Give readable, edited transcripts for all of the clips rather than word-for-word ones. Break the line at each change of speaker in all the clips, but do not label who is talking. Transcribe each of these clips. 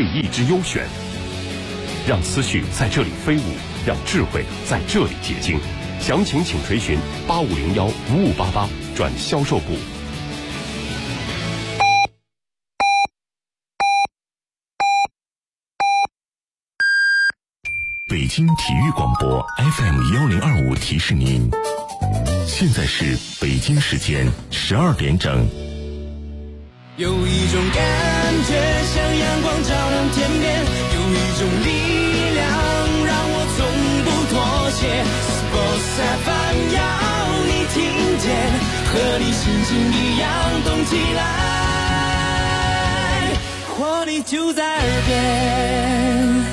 益之优选，让思绪在这里飞舞，让智慧在这里结晶。详情请垂询8501-5588转销售部。
北京体育广播 FM1025提示您，现在是北京时间12点整。
有一种感觉像阳光照亮天边，有一种力量让我从不妥协。Sports FM 要你听见，和你心情一样动起来，活力就在耳边。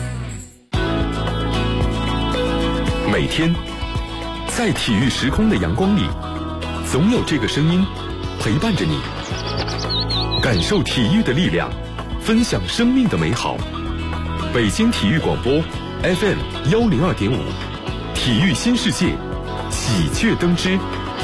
每天在体育时空的阳光里，总有这个声音陪伴着你，感受体育的力量，分享生命的美好。北京体育广播 FM102.5，体育新世界，喜鹊登枝。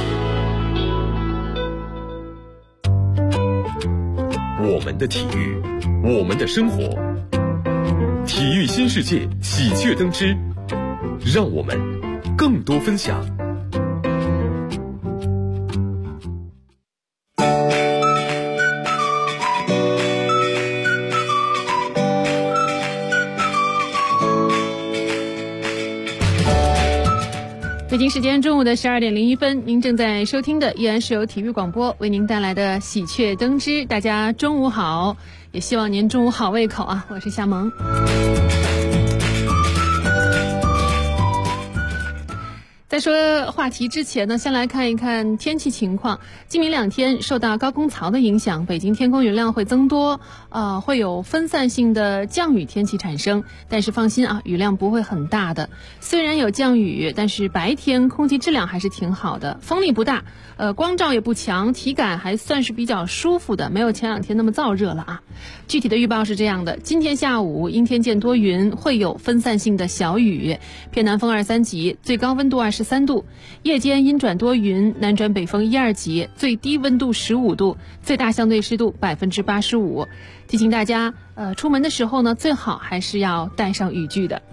我们的体育，我们的生活，体育新世界，喜鹊登枝，让我们更多分享。
北京时间中午的12点01分，您正在收听的依然是由体育广播为您带来的喜鹊登枝。大家中午好，也希望您中午好胃口啊！我是夏萌。在说话题之前呢，先来看一看天气情况。今明2天受到高空槽的影响，北京天空云量会增多，会有分散性的降雨天气产生。但是放心啊，雨量不会很大的。虽然有降雨，但是白天空气质量还是挺好的，风力不大，光照也不强，体感还算是比较舒服的，没有前2天那么燥热了啊。具体的预报是这样的：今天下午阴天见多云，会有分散性的小雨，偏南风2、3级，最高温度23度；夜间阴转多云，南转北风1、2级，最低温度15度，最大相对湿度85%。提醒大家，出门的时候呢，最好还是要带上雨具的。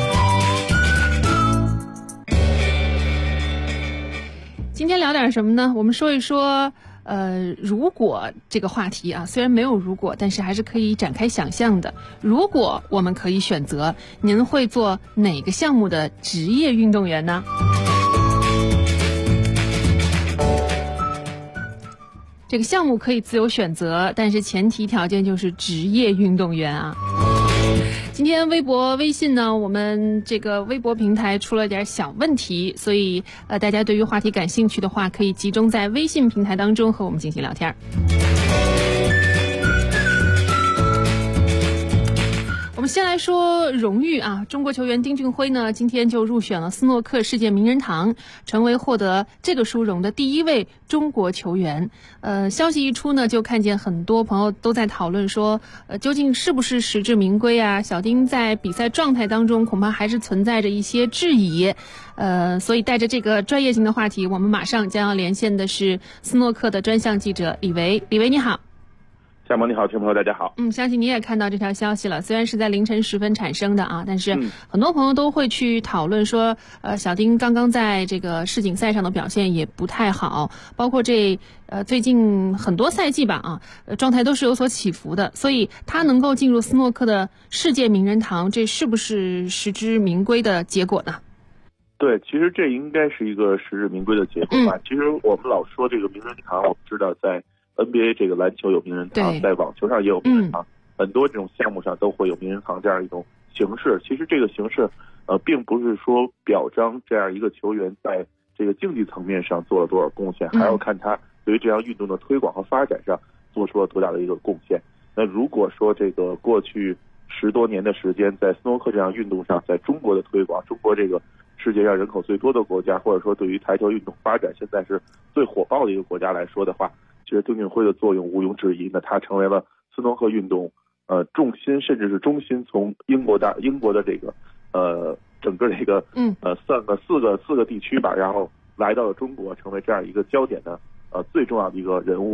今天聊点什么呢？我们说一说如果这个话题啊，虽然没有如果，但是还是可以展开想象的。如果我们可以选择，您会做哪个项目的职业运动员呢？这个项目可以自由选择，但是前提条件就是职业运动员啊。今天微博、微信呢，我们这个微博平台出了点小问题，所以大家对于话题感兴趣的话，可以集中在微信平台当中和我们进行聊天。我们先来说荣誉啊，中国球员丁俊晖呢，今天就入选了斯诺克世界名人堂，成为获得这个殊荣的第1位中国球员。消息一出呢，就看见很多朋友都在讨论说，究竟是不是实至名归啊？小丁在比赛状态当中恐怕还是存在着一些质疑。所以带着这个专业性的话题，我们马上将要连线的是斯诺克的专项记者李维。李维你好。
夏萌你好，听众朋友大家好。
相信你也看到这条消息了，虽然是在凌晨时分产生的啊，但是很多朋友都会去讨论说，小丁刚刚在这个世锦赛上的表现也不太好，包括最近很多赛季吧啊，状态都是有所起伏的，所以他能够进入斯诺克的世界名人堂，这是不是实至名归的结果呢？
对，其实这应该是一个实至名归的结果吧。其实我们老说这个名人堂，我们知道在NBA 这个篮球有名人堂，在网球上也有名人堂，很多这种项目上都会有名人堂这样一种形式。其实这个形式并不是说表彰这样一个球员在这个竞技层面上做了多少贡献，还要看他对于这项运动的推广和发展上做出了多大的一个贡献。那如果说这个过去10多年的时间在斯诺克这项运动上，在中国的推广，中国这个世界上人口最多的国家，或者说对于台球运动发展现在是最火爆的一个国家来说的话，其实丁俊晖的作用毋庸置疑。那他成为了斯诺克运动重心甚至是中心，从英国的这个整个这个四个地区吧，然后来到了中国，成为这样一个焦点的最重要的一个人物吧。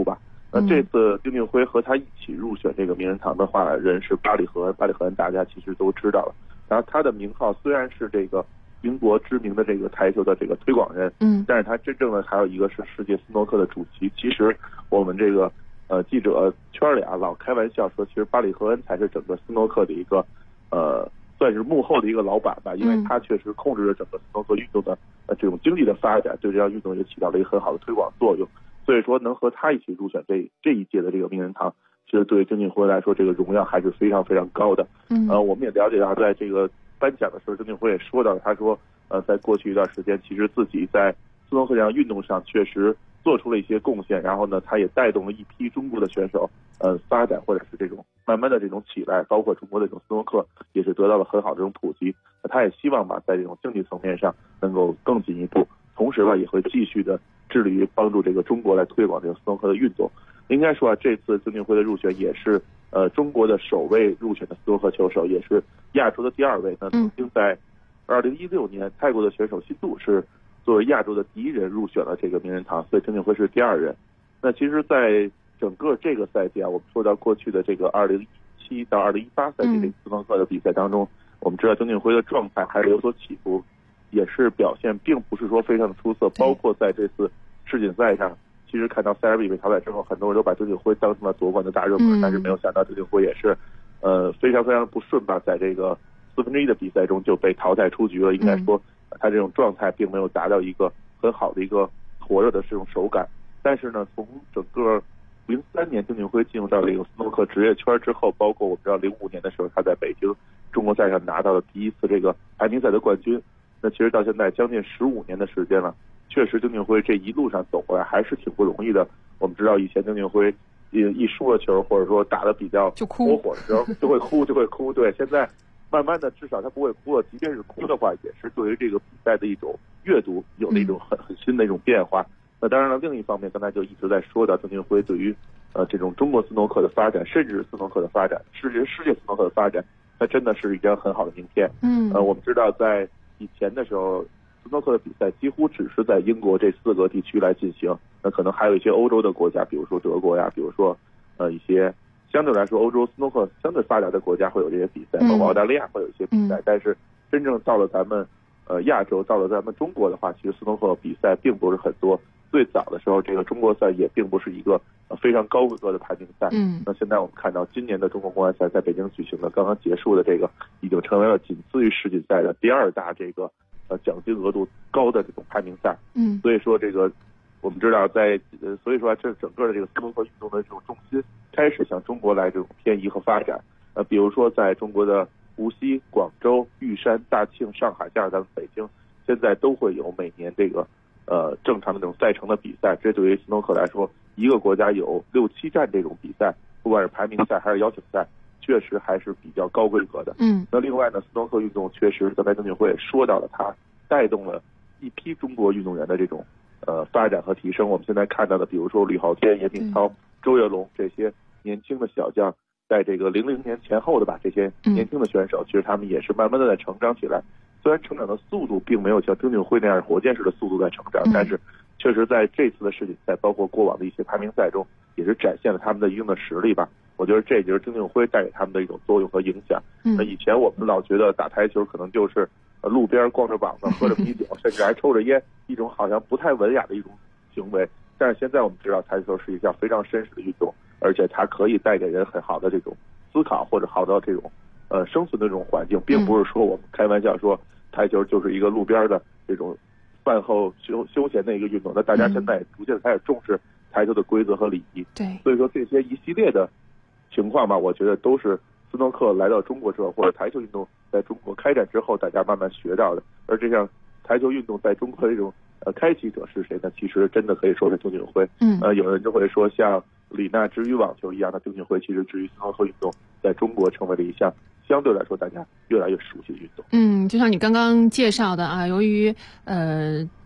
这次丁俊晖和他一起入选这个名人堂的话，人是巴里和恩，大家其实都知道了。然后他的名号虽然是这个英国知名的这个台球的这个推广人，但是他真正的还有一个是世界斯诺克的主席。其实我们这个记者圈里老开玩笑说，其实巴里和恩才是整个斯诺克的一个算是幕后的一个老板吧，因为他确实控制着整个斯诺克运动的这种经济的发展，对这项运动也起到了一个很好的推广作用。所以说能和他一起入选这一届的这个名人堂，其实对丁俊晖来说，这个荣耀还是非常非常高的。我们也了解到，在这个颁奖的时候，丁俊晖也说到了，他说在过去一段时间，其实自己在斯诺克这项运动上确实做出了一些贡献，然后呢，他也带动了一批中国的选手发展，或者是这种慢慢的这种起来，包括中国的这种斯诺克也是得到了很好的这种普及。他也希望吧，在这种经济层面上能够更进一步，同时吧，也会继续的致力于帮助这个中国来推广这个斯诺克的运动。应该说这次丁俊晖的入选也是中国的首位入选的斯诺克球手，也是亚洲的第2位。那曾经在2016年，泰国的选手辛杜是作为亚洲的第1人入选了这个名人堂，所以丁俊晖是第2人。那其实，在整个这个赛季我们说到过去的这个2017到2018赛季这个斯诺克的比赛当中，我们知道丁俊晖的状态还是有所起伏，也是表现并不是说非常的出色，包括在这次世锦赛上，其实看到塞尔比被淘汰之后，很多人都把丁俊晖当成了夺冠的大热门，但是没有想到丁俊晖也是非常非常不顺吧，在这个1/4的比赛中就被淘汰出局了。应该说他这种状态并没有达到一个很好的一个火热的这种手感。但是呢，从整个03年丁俊晖进入到这个斯诺克职业圈之后，包括我们知道05年的时候他在北京中国赛上拿到了第1次这个排名赛的冠军，那其实到现在将近15年的时间了，确实丁俊晖这一路上走过来还是挺不容易的。我们知道以前丁俊晖一输了球，或者说打得比较火的时候就会哭，对，现在慢慢的至少他不会哭了，即便是哭的话，也是对于这个比赛的一种阅读有了一种很新的一种变化。那当然了，另一方面刚才就一直在说到丁俊晖对于这种中国斯诺克的发展，甚至斯诺克的发展，世界斯诺克的发展，它真的是一张很好的名片。我们知道在以前的时候，斯诺克的比赛几乎只是在英国这4个地区来进行，那可能还有一些欧洲的国家，比如说德国呀，比如说一些相对来说欧洲斯诺克相对发达的国家会有这些比赛，包括澳大利亚会有一些比赛，但是真正到了咱们亚洲，到了咱们中国的话，其实斯诺克比赛并不是很多。最早的时候，这个中国赛也并不是一个非常高规格的排名赛。那现在我们看到今年的中国公开赛在北京举行的刚刚结束的这个，已经成为了仅次于世锦赛的第2大这个奖金额度高的这种排名赛。所以说这个我们知道所以说这整个的这个斯诺克运动的这种重心开始向中国来这种偏移和发展。比如说在中国的无锡、广州、玉山、大庆、上海，加上咱们北京，现在都会有每年这个正常的这种赛程的比赛。这对于斯诺克来说，一个国家有6、7站这种比赛，不管是排名赛还是邀请赛，确实还是比较高规格的。那另外呢，斯诺克运动确实刚才丁俊晖也说到了，它带动了一批中国运动员的这种发展和提升。我们现在看到的，比如说吕浩天、严炳超、周跃龙这些年轻的小将，在这个00年前后的吧，这些年轻的选手，其实他们也是慢慢的在成长起来。虽然成长的速度并没有像丁俊晖那样火箭式的速度在成长，但是确实在这次的世锦赛，包括过往的一些排名赛中，也是展现了他们的一定的实力吧。我觉得这就是丁俊晖带给他们的一种作用和影响。那以前我们老觉得打台球可能就是路边光着膀子喝着啤酒，甚至还抽着烟，一种好像不太文雅的一种行为。但是现在我们知道台球是一项非常绅士的运动，而且它可以带给人很好的这种思考，或者好的这种生存的这种环境，并不是说我们开玩笑说台球就是一个路边的这种饭后休闲的一个运动。那大家现在逐渐开始重视台球的规则和礼仪。
对，
所以说这些一系列的情况吧，我觉得都是斯诺克来到中国之后，或者台球运动在中国开展之后，大家慢慢学到的。而这项台球运动在中国的这种开启者是谁呢？其实真的可以说是丁俊晖。有人就会说像李娜之于网球一样的丁俊晖，其实至于斯诺克运动在中国成为了一项相对来说大家越来越熟悉的运动。
就像你刚刚介绍的啊，由于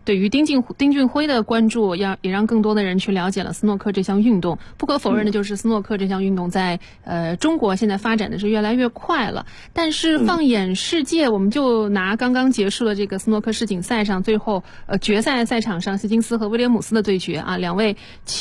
对于丁俊晖的关注，也让更多的人去了解了斯诺克这项运动。不可否认的就是斯诺克这项运动在中国现在发展的是越来越快了。但是放眼世界，我们就拿刚刚结束的这个斯诺克世锦赛上，最后决赛赛场上希金斯和威廉姆斯的对决啊，两位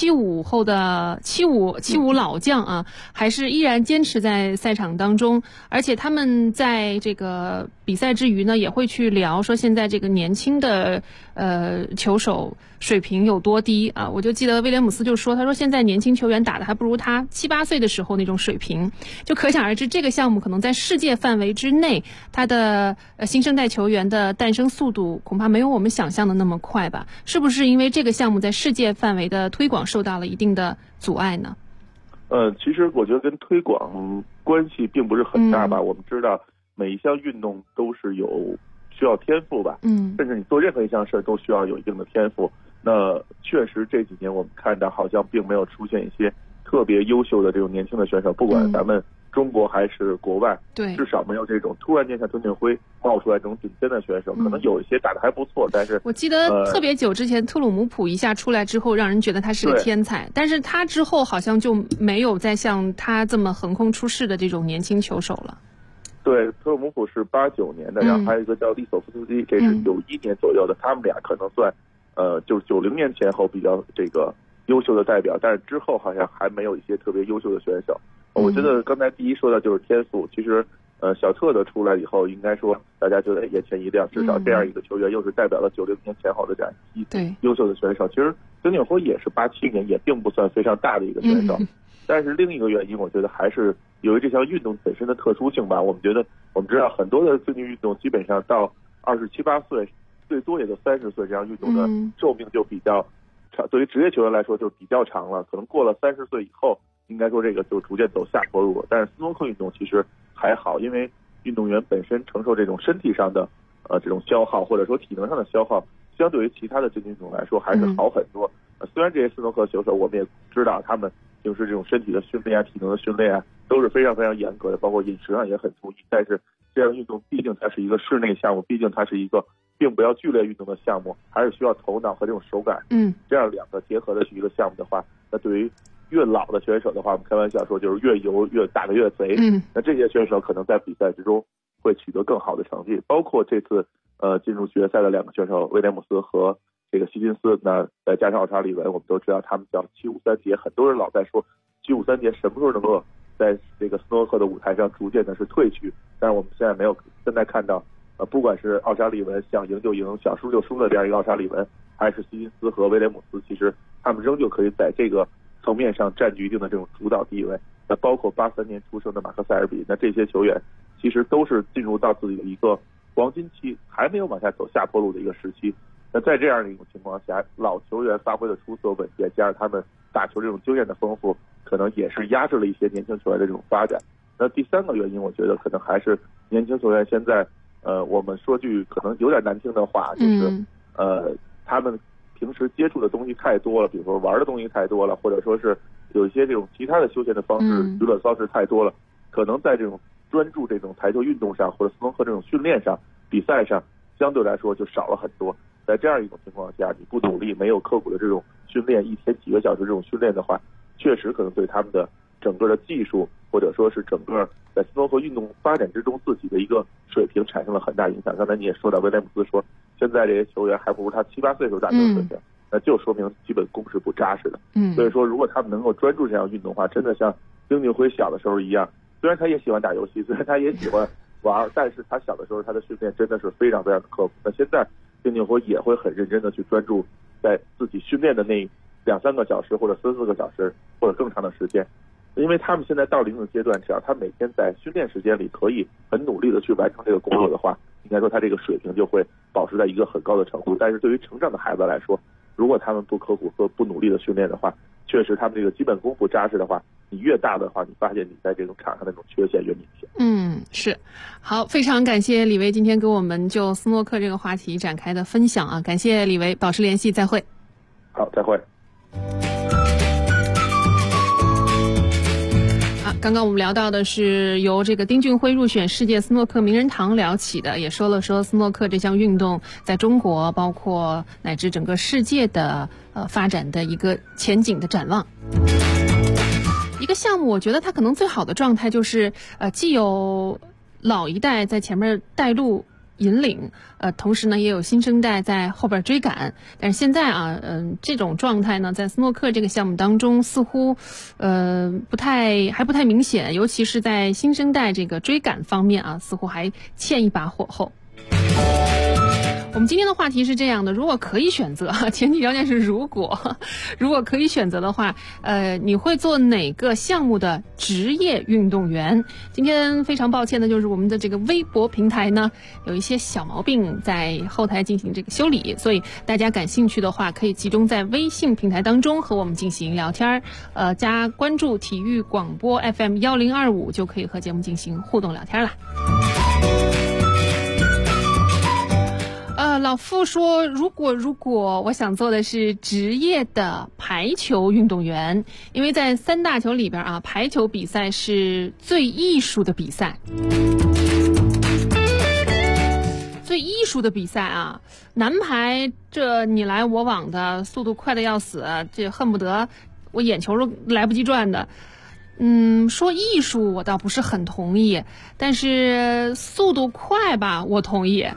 75老将啊，还是依然坚持在赛场当中，而且他们在这个比赛之余呢，也会去聊说现在这个年轻的球手水平有多低啊。我就记得威廉姆斯就说，他说现在年轻球员打的还不如他7、8岁的时候那种水平，就可想而知这个项目可能在世界范围之内，他的新生代球员的诞生速度恐怕没有我们想象的那么快吧？是不是因为这个项目在世界范围的推广受到了一定的阻碍呢？
其实我觉得跟推广关系并不是很大吧。我们知道每一项运动都是需要天赋吧，甚至你做任何一项事都需要有一定的天赋。那确实这几年我们看到好像并没有出现一些特别优秀的这种年轻的选手，不管咱们中国还是国外，
对，
至少没有这种突然间像孙俊晖冒出来这种顶尖的选手。可能有一些打得还不错，但是
我记得特别久之前特鲁姆普一下出来之后，让人觉得他是个天才，但是他之后好像就没有再像他这么横空出世的这种年轻球手了。
对，特鲁姆普是89年的，然后还有一个叫利索夫斯基，这是91年左右的，他们俩可能算就是90年前后比较这个优秀的代表，但是之后好像还没有一些特别优秀的选手。我觉得刚才第一说的就是天赋，其实小特的出来以后，应该说大家觉得眼前一亮，至少这样一个球员又是代表了90年前后的这样一批优秀的选手。其实丁俊晖也是87年，也并不算非常大的一个选手，但是另一个原因，我觉得还是由于这项运动本身的特殊性吧。我们知道很多的竞技运动基本上到27、8岁，最多也就30岁，这样运动的寿命就比较长，对于职业球员来说就比较长了。可能过了30岁以后，应该说这个就逐渐走下坡路了。但是斯诺克运动其实还好，因为运动员本身承受这种身体上的这种消耗，或者说体能上的消耗，相对于其他的竞技运动来说还是好很多。虽然这些斯诺克选手我们也知道他们平时这种身体的训练啊、体能的训练啊都是非常非常严格的，包括饮食上也很注意，但是这样运动毕竟它是一个室内项目，毕竟它是一个并不要剧烈运动的项目，还是需要头脑和这种手感这样两个结合的一个项目的话，那对于越老的选手的话，我们开玩笑说就是越游越打得越贼。那这些选手可能在比赛之中会取得更好的成绩，包括这次进入决赛的两个选手威廉姆斯和这个希金斯，那再加上奥沙利文，我们都知道他们叫753节，很多人老在说753节什么时候能够在这个斯诺克的舞台上逐渐的是退去，但是我们现在看到不管是奥沙利文想赢就赢，想输就输的这样一个奥沙利文，还是希金斯和威廉姆斯，其实他们仍旧可以在这个层面上占据一定的这种主导地位。那包括83年出生的马克塞尔比，那这些球员其实都是进入到自己的一个黄金期，还没有往下走下坡路的一个时期。那在这样的一种情况下，老球员发挥的出色稳健，加上他们打球这种经验的丰富，可能也是压制了一些年轻球员的这种发展。那第三个原因，我觉得可能还是年轻球员现在我们说句可能有点难听的话，就是他们平时接触的东西太多了，比如说玩的东西太多了，或者说是有一些这种其他的休闲的方式、娱乐方式太多了，可能在这种专注这种台球运动上或者斯诺克这种训练上、比赛上，相对来说就少了很多。在这样一种情况下，你不努力，没有刻苦的这种训练，一天几个小时这种训练的话，确实可能对他们的整个的技术，或者说是整个在斯诺克运动发展之中自己的一个水平产生了很大影响。刚才你也说到，威廉姆斯说现在这些球员还不如他7、8岁时候打球水平，那就说明基本功是不扎实的。所以说如果他们能够专注这项运动的话，真的像丁俊晖小的时候一样，虽然他也喜欢打游戏，虽然他也喜欢玩，但是他小的时候他的训练真的是非常非常的刻苦。那现在丁俊晖也会很认真的去专注在自己训练的那2、3个小时或者3、4个小时或者更长的时间，因为他们现在到了一定阶段，只要他每天在训练时间里可以很努力的去完成这个工作的话，应该说他这个水平就会保持在一个很高的程度。但是对于成长的孩子来说，如果他们不刻苦和不努力的训练的话，确实他们这个基本功不扎实的话，你越大的话，你发现你在这种场上的那种缺陷越明显。
是。好，非常感谢李维今天给我们就斯诺克这个话题展开的分享啊，感谢李维，保持联系，再会。
好，再会。
刚刚我们聊到的是由这个丁俊晖入选世界斯诺克名人堂聊起的，也说斯诺克这项运动在中国包括乃至整个世界的发展的一个前景的展望。一个项目我觉得它可能最好的状态就是既有老一代在前面带路引领，同时呢也有新生代在后边追赶。但是现在这种状态呢，在斯诺克这个项目当中似乎不太明显，尤其是在新生代这个追赶方面似乎还欠一把火候。我们今天的话题是这样的，如果可以选择，前提条件是如果可以选择的话，你会做哪个项目的职业运动员？今天非常抱歉的就是我们的这个微博平台呢有一些小毛病，在后台进行这个修理，所以大家感兴趣的话可以集中在微信平台当中和我们进行聊天，加关注体育广播 FM 1025就可以和节目进行互动聊天了。老傅说，如果我想做的是职业的排球运动员，因为在三大球里边排球比赛是最艺术的比赛。最艺术的比赛男排这你来我往的，速度快的要死，这恨不得我眼球都来不及转的。说艺术我倒不是很同意，但是速度快吧，我同意。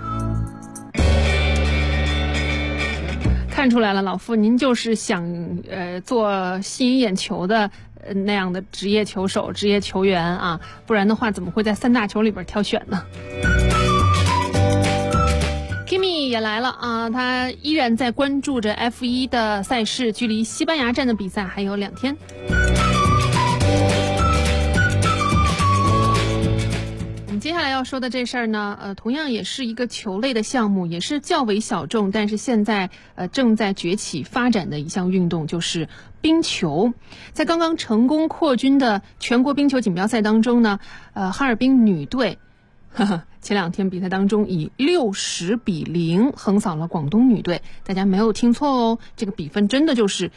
看出来了，老傅您就是想做吸引眼球的那样的职业球手、职业球员不然的话怎么会在三大球里边挑选呢？Kimi 也来了他依然在关注着 F1 的赛事，距离西班牙站的比赛还有2天。接下来要说的这事儿呢，同样也是一个球类的项目，也是较为小众，但是现在正在崛起发展的一项运动，就是冰球。在刚刚成功扩军的全国冰球锦标赛当中呢，哈尔滨女队前2天比赛当中以60-0横扫了广东女队，大家没有听错哦，这个比分真的就是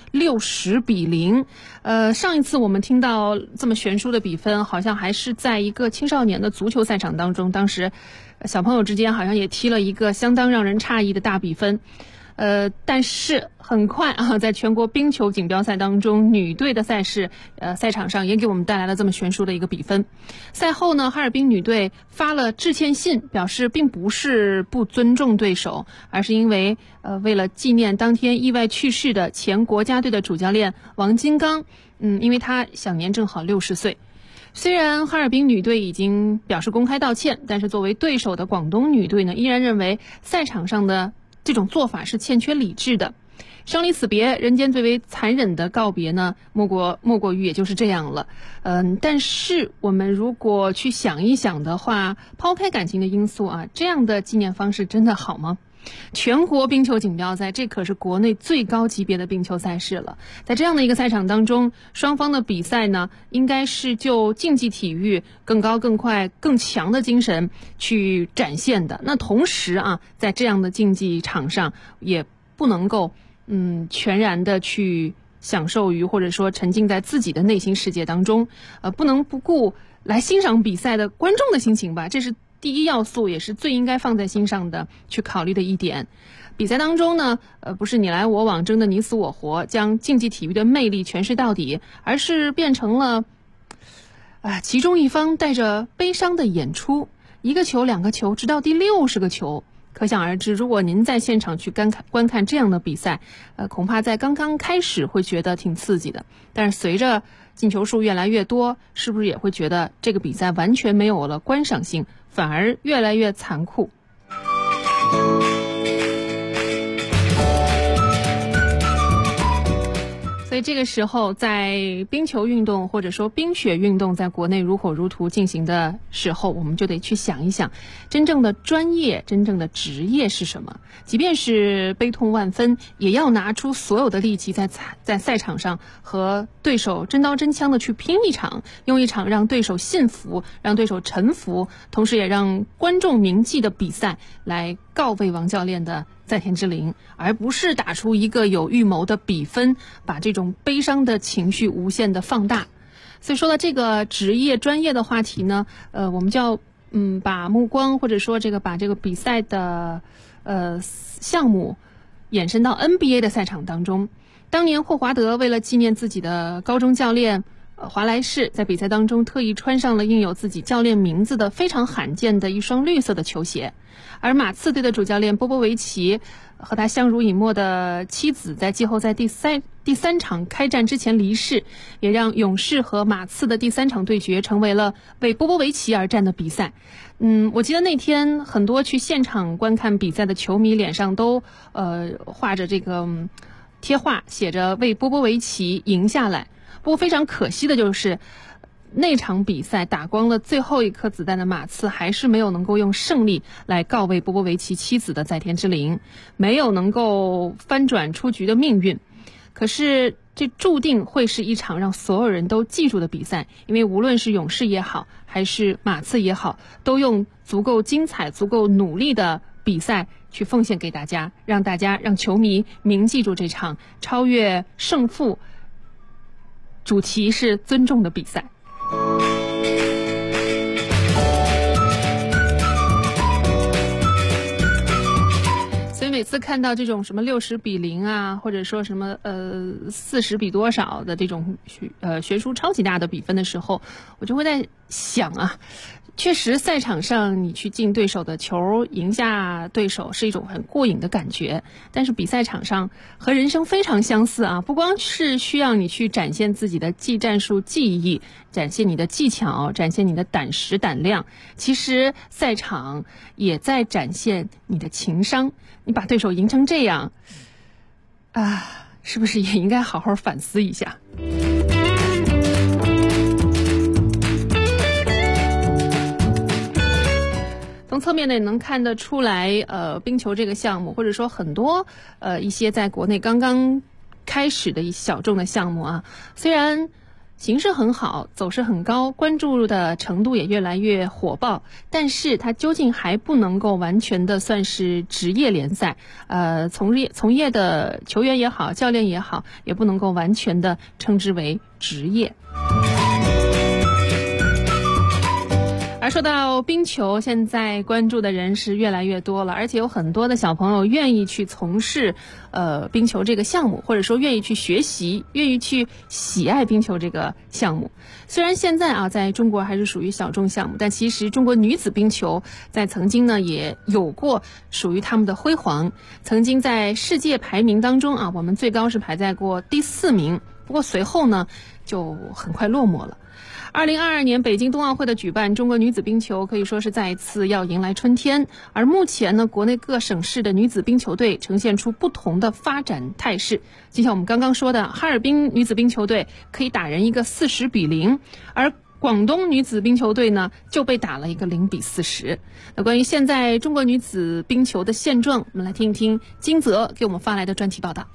60-0。上一次我们听到这么悬殊的比分，好像还是在一个青少年的足球赛场当中，当时小朋友之间好像也踢了一个相当让人诧异的大比分。但是很快在全国冰球锦标赛当中，女队的赛事赛场上也给我们带来了这么悬殊的一个比分。赛后呢，哈尔滨女队发了致歉信，表示并不是不尊重对手，而是因为为了纪念当天意外去世的前国家队的主教练王金刚，因为他享年正好60岁。虽然哈尔滨女队已经表示公开道歉，但是作为对手的广东女队呢，依然认为赛场上的这种做法是欠缺理智的。生离死别，人间最为残忍的告别呢，莫过于也就是这样了。但是我们如果去想一想的话，抛开感情的因素这样的纪念方式真的好吗？全国冰球锦标赛，这可是国内最高级别的冰球赛事了。在这样的一个赛场当中，双方的比赛呢，应该是就竞技体育更高、更快、更强的精神去展现的。那同时在这样的竞技场上，也不能够全然的去享受于或者说沉浸在自己的内心世界当中，不能不顾来欣赏比赛的观众的心情吧，这是第一要素，也是最应该放在心上的去考虑的一点。比赛当中呢，不是你来我往争得你死我活，将竞技体育的魅力诠释到底，而是变成了其中一方带着悲伤的演出，一个球、2个球，直到第60个球。可想而知，如果您在现场去观看这样的比赛，恐怕在刚刚开始会觉得挺刺激的，但是随着进球数越来越多，是不是也会觉得这个比赛完全没有了观赏性，反而越来越残酷？所以这个时候，在冰球运动或者说冰雪运动在国内如火如荼进行的时候，我们就得去想一想，真正的专业、真正的职业是什么？即便是悲痛万分，也要拿出所有的力气在赛场上和对手真刀真枪的去拼一场，用一场让对手信服、让对手臣服，同时也让观众铭记的比赛来告慰王教练的在天之灵，而不是打出一个有预谋的比分，把这种悲伤的情绪无限的放大。 所以说到这个职业专业的话题呢，我们就要把目光或者说把这个比赛的项目延伸到 NBA 的赛场当中。当年霍华德为了纪念自己的高中教练华莱士，在比赛当中特意穿上了印有自己教练名字的非常罕见的一双绿色的球鞋。而马刺队的主教练波波维奇和他相濡以沫的妻子在季后赛第三场开战之前离世，也让勇士和马刺的第3场对决成为了为波波维奇而战的比赛。我记得那天很多去现场观看比赛的球迷脸上都画着这个贴画，写着为波波维奇赢下来。不过非常可惜的就是那场比赛打光了最后一颗子弹的马刺还是没有能够用胜利来告慰波波维奇妻子的在天之灵，没有能够翻转出局的命运。可是这注定会是一场让所有人都记住的比赛，因为无论是勇士也好还是马刺也好，都用足够精彩足够努力的比赛去奉献给大家，让球迷铭记住这场超越胜负主题是尊重的比赛。所以每次看到这种什么60-0啊，或者说什么40比多少的这种悬殊超级大的比分的时候，我就会在想啊，确实赛场上你去进对手的球，赢下对手是一种很过瘾的感觉，但是比赛场上和人生非常相似啊，不光是需要你去展现自己的技战术技艺，展现你的技巧，展现你的胆识胆量，其实赛场也在展现你的情商。你把对手赢成这样啊，是不是也应该好好反思一下？从侧面呢也能看得出来，冰球这个项目，或者说很多一些在国内刚刚开始的一小众的项目啊，虽然形势很好，走势很高，关注的程度也越来越火爆，但是它究竟还不能够完全的算是职业联赛，从业的球员也好，教练也好，也不能够完全的称之为职业。而说到冰球，现在关注的人是越来越多了，而且有很多的小朋友愿意去从事冰球这个项目，或者说愿意去学习，愿意去喜爱冰球这个项目。虽然现在啊在中国还是属于小众项目，但其实中国女子冰球在曾经呢也有过属于他们的辉煌。曾经在世界排名当中啊，我们最高是排在过第4名，不过随后呢就很快落寞了。2022年北京冬奥会的举办，中国女子冰球可以说是再一次要迎来春天。而目前呢，国内各省市的女子冰球队呈现出不同的发展态势。就像我们刚刚说的，哈尔滨女子冰球队可以打人一个40比0，而广东女子冰球队呢就被打了一个0比40。那关于现在中国女子冰球的现状，我们来听一听金泽给我们发来的专题报道。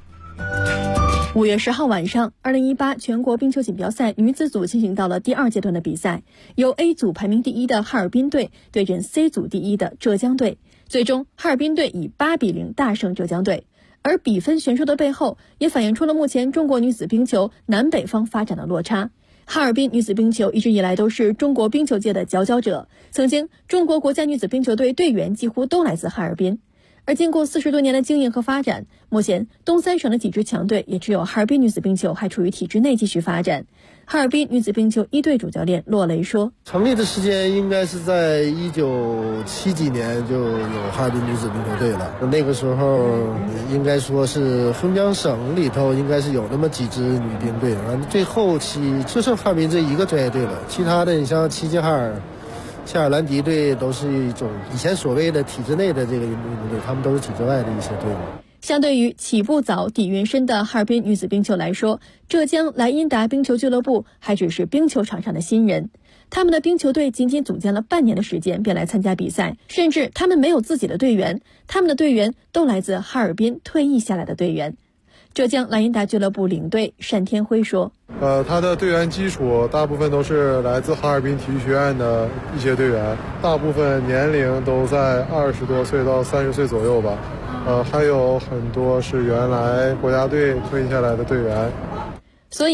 5月10号晚上，2018全国冰球锦标赛女子组进行到了第2阶段的比赛，由 A 组排名第1的哈尔滨队对阵 C 组第1的浙江队，最终哈尔滨队以8比0大胜浙江队。而比分悬殊的背后，也反映出了目前中国女子冰球南北方发展的落差。哈尔滨女子冰球一直以来都是中国冰球界的佼佼者，曾经中国国家女子冰球队队员几乎都来自哈尔滨。而经过40多年的经营和发展，目前东3省的几支强队也只有哈尔滨女子冰球还处于体制内继续发展。哈尔滨女子冰球1队主教练骆雷说，
成立的时间应该是在1970几年就有哈尔滨女子冰球队了，那个时候应该说是封疆省里头应该是有那么几支女冰队，完了最后期就剩哈尔滨这一个专业队了，其他的你像齐齐哈尔、夏尔兰迪队都是一种以前所谓的体制内的这个运动队，他们都是体制外的一些队伍。
相对于起步早底蕴深的哈尔滨女子冰球来说，浙江莱茵达冰球俱乐部还只是冰球场上的新人。他们的冰球队仅仅组建了半年的时间便来参加比赛，甚至他们没有自己的队员，他们的队员都来自哈尔滨退役下来的队员。浙江莱茵达俱乐部领队单天辉说，
他的队员基础大部分都是来自哈尔滨体育学院的一些队员，大部分年龄都在20多岁到30岁左右吧。还有很多是原来国家队退役下来的队员。
所以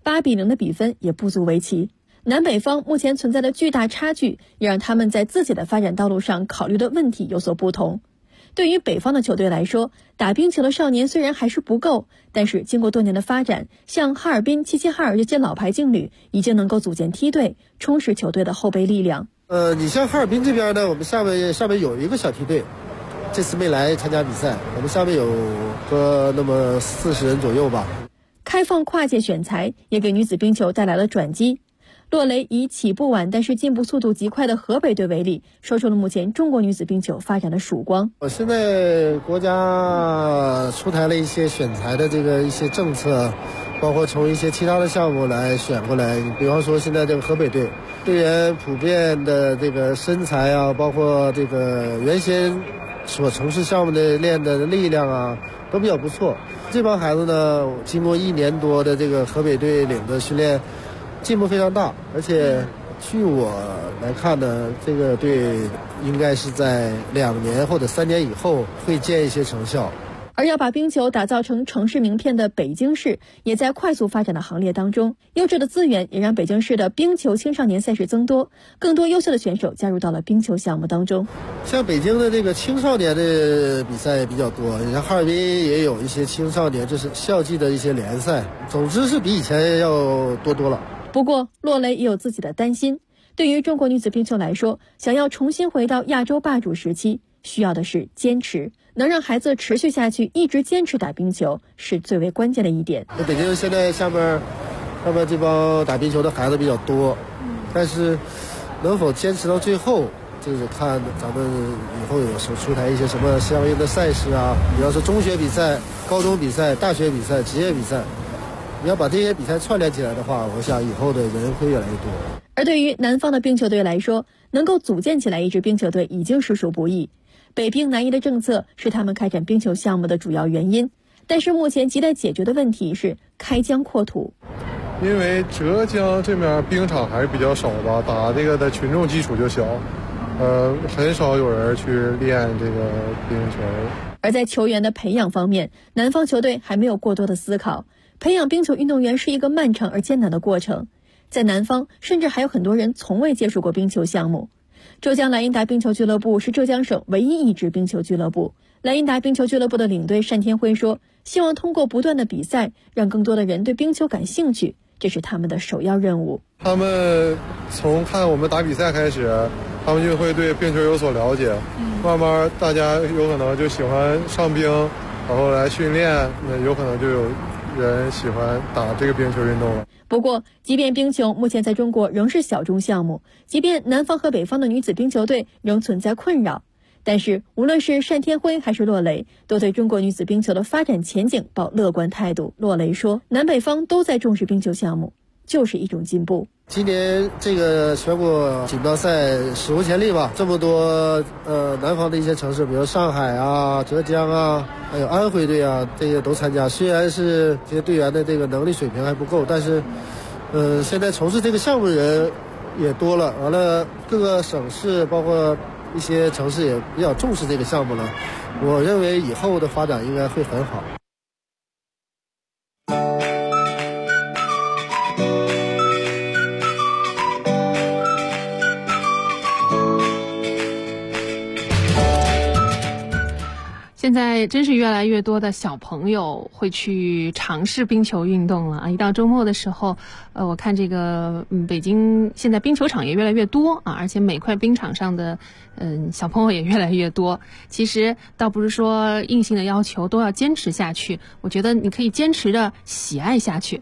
8-0的比分也不足为奇。南北方目前存在的巨大差距，也让他们在自己的发展道路上考虑的问题有所不同。对于北方的球队来说，打冰球的少年虽然还是不够，但是经过多年的发展，像哈尔滨齐齐哈尔这些老牌劲旅已经能够组建梯队，充实球队的后备力量。
你像哈尔滨这边呢，我们下面有一个小梯队，这次没来参加比赛，我们下面有个那么40人左右吧。
开放跨界选材也给女子冰球带来了转机。洛雷以起步晚但是进步速度极快的河北队为例，说出了目前中国女子冰球发展的曙光。
现在国家出台了一些选材的一些政策，包括从一些其他的项目来选过来。你比方说现在这个河北队队员普遍的这个身材啊，包括这个原先所从事项目的练的力量啊，都比较不错。这帮孩子呢，经过1年多的这个河北队领的训练，进步非常大，而且据我来看呢，这个队应该是在2年或者3年以后会见一些成效。
而要把冰球打造成城市名片的北京市，也在快速发展的行列当中。优质的资源也让北京市的冰球青少年赛事增多，更多优秀的选手加入到了冰球项目当中。
像北京的这个青少年的比赛也比较多，像哈尔滨也有一些青少年，就是校际的一些联赛。总之是比以前要多了。
不过洛雷也有自己的担心，对于中国女子冰球来说，想要重新回到亚洲霸主时期，需要的是坚持，能让孩子持续下去，一直坚持打冰球是最为关键的一点。
北京现在下面这帮打冰球的孩子比较多，但是能否坚持到最后，就是看咱们以后有出台一些什么相应的赛事啊，比方说中学比赛、高中比赛、大学比赛、职业比赛，你要把这些比赛串联起来的话，我想以后的人会越来越多。
而对于南方的冰球队来说，能够组建起来一支冰球队已经实属不易。北冰南移的政策是他们开展冰球项目的主要原因，但是目前亟待解决的问题是开疆扩土。
因为浙江这边冰场还是比较少吧，打这个的群众基础就小，很少有人去练这个冰球。
而在球员的培养方面，南方球队还没有过多的思考。培养冰球运动员是一个漫长而艰难的过程，在南方甚至还有很多人从未接触过冰球项目。浙江莱茵达冰球俱乐部是浙江省唯一一支冰球俱乐部。莱茵达冰球俱乐部的领队单天辉说，希望通过不断的比赛，让更多的人对冰球感兴趣，这是他们的首要任务。
他们从看我们打比赛开始，他们就会对冰球有所了解，慢慢大家有可能就喜欢上冰，然后来训练，那有可能就有人喜欢打这个冰球运动了。
不过即便冰球目前在中国仍是小众项目，即便南方和北方的女子冰球队仍存在困扰，但是无论是单天辉还是洛雷，都对中国女子冰球的发展前景抱乐观态度。洛雷说，南北方都在重视冰球项目，就是一种进步。
今年这个全国锦标赛史无前例吧，这么多南方的一些城市，比如上海啊、浙江啊，还有安徽队啊，这些都参加。虽然是这些队员的这个能力水平还不够，但是现在从事这个项目的人也多了，完了各个省市包括一些城市也比较重视这个项目了。我认为以后的发展应该会很好。
现在真是越来越多的小朋友会去尝试冰球运动了啊！一到周末的时候，我看这个北京现在冰球场也越来越多啊，而且每块冰场上的小朋友也越来越多。其实倒不是说硬性的要求都要坚持下去，我觉得你可以坚持的喜爱下去。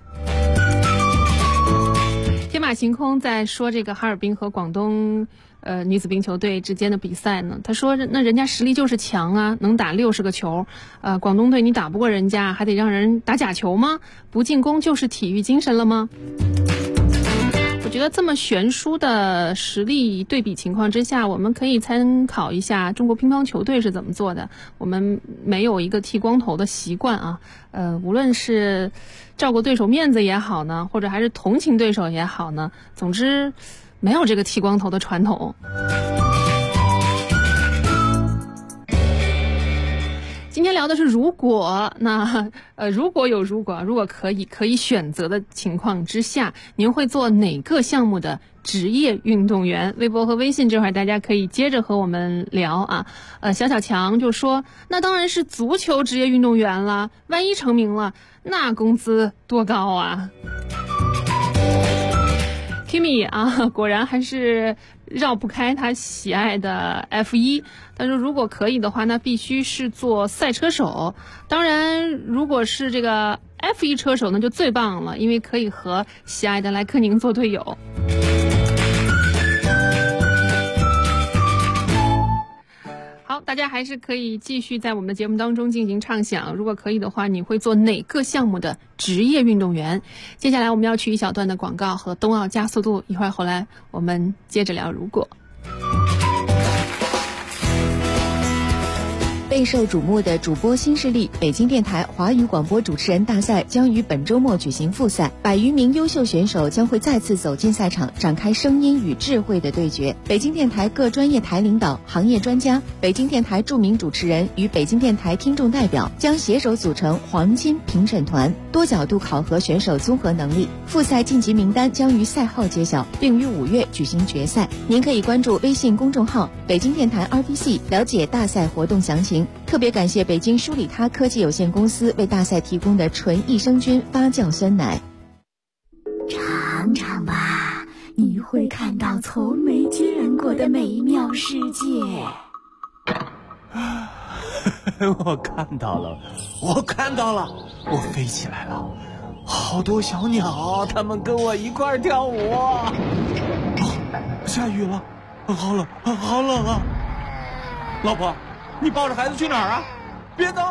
天马行空在说这个哈尔滨和广东女子冰球队之间的比赛呢，他说那人家实力就是强啊，能打60个球，广东队你打不过人家，还得让人打假球吗？不进攻就是体育精神了吗？我觉得这么悬殊的实力对比情况之下，我们可以参考一下中国乒乓球队是怎么做的。我们没有一个剃光头的习惯啊，无论是照顾对手面子也好呢，或者还是同情对手也好呢，总之没有这个剃光头的传统。今今天聊的是如果，那如果可以选择的情况之下，您会做哪个项目的职业运动员？微博和微信这会儿大家可以接着和我们聊啊。小强就说，那当然是足球职业运动员了，万一成名了，那工资多高啊？Kimi 啊，果然还是绕不开他喜爱的 F1， 但是如果可以的话，那必须是做赛车手。当然，如果是这个 F1 车手，那就最棒了，因为可以和喜爱的莱科宁做队友。好，大家还是可以继续在我们的节目当中进行畅想，如果可以的话，你会做哪个项目的职业运动员？接下来我们要去一小段的广告和冬奥加速度，一会儿回来我们接着聊如果。
备受瞩目的主播新势力北京电台华语广播主持人大赛将于本周末举行复赛，100余名优秀选手将会再次走进赛场，展开声音与智慧的对决。北京电台各专业台领导、行业专家、北京电台著名主持人与北京电台听众代表将携手组成黄金评审团，多角度考核选手综合能力。复赛晋级名单将于赛后揭晓，并于5月举行决赛。您可以关注微信公众号北京电台 RBC 了解大赛活动详情。特别感谢北京舒里他科技有限公司为大赛提供的纯益生菌发酵酸奶。
尝尝吧，你会看到从没见过的美妙世界。
我看到了，我飞起来了，好多小鸟，它们跟我一块儿跳舞。下雨了，好冷啊！老婆，你抱着孩子去哪儿啊？别走！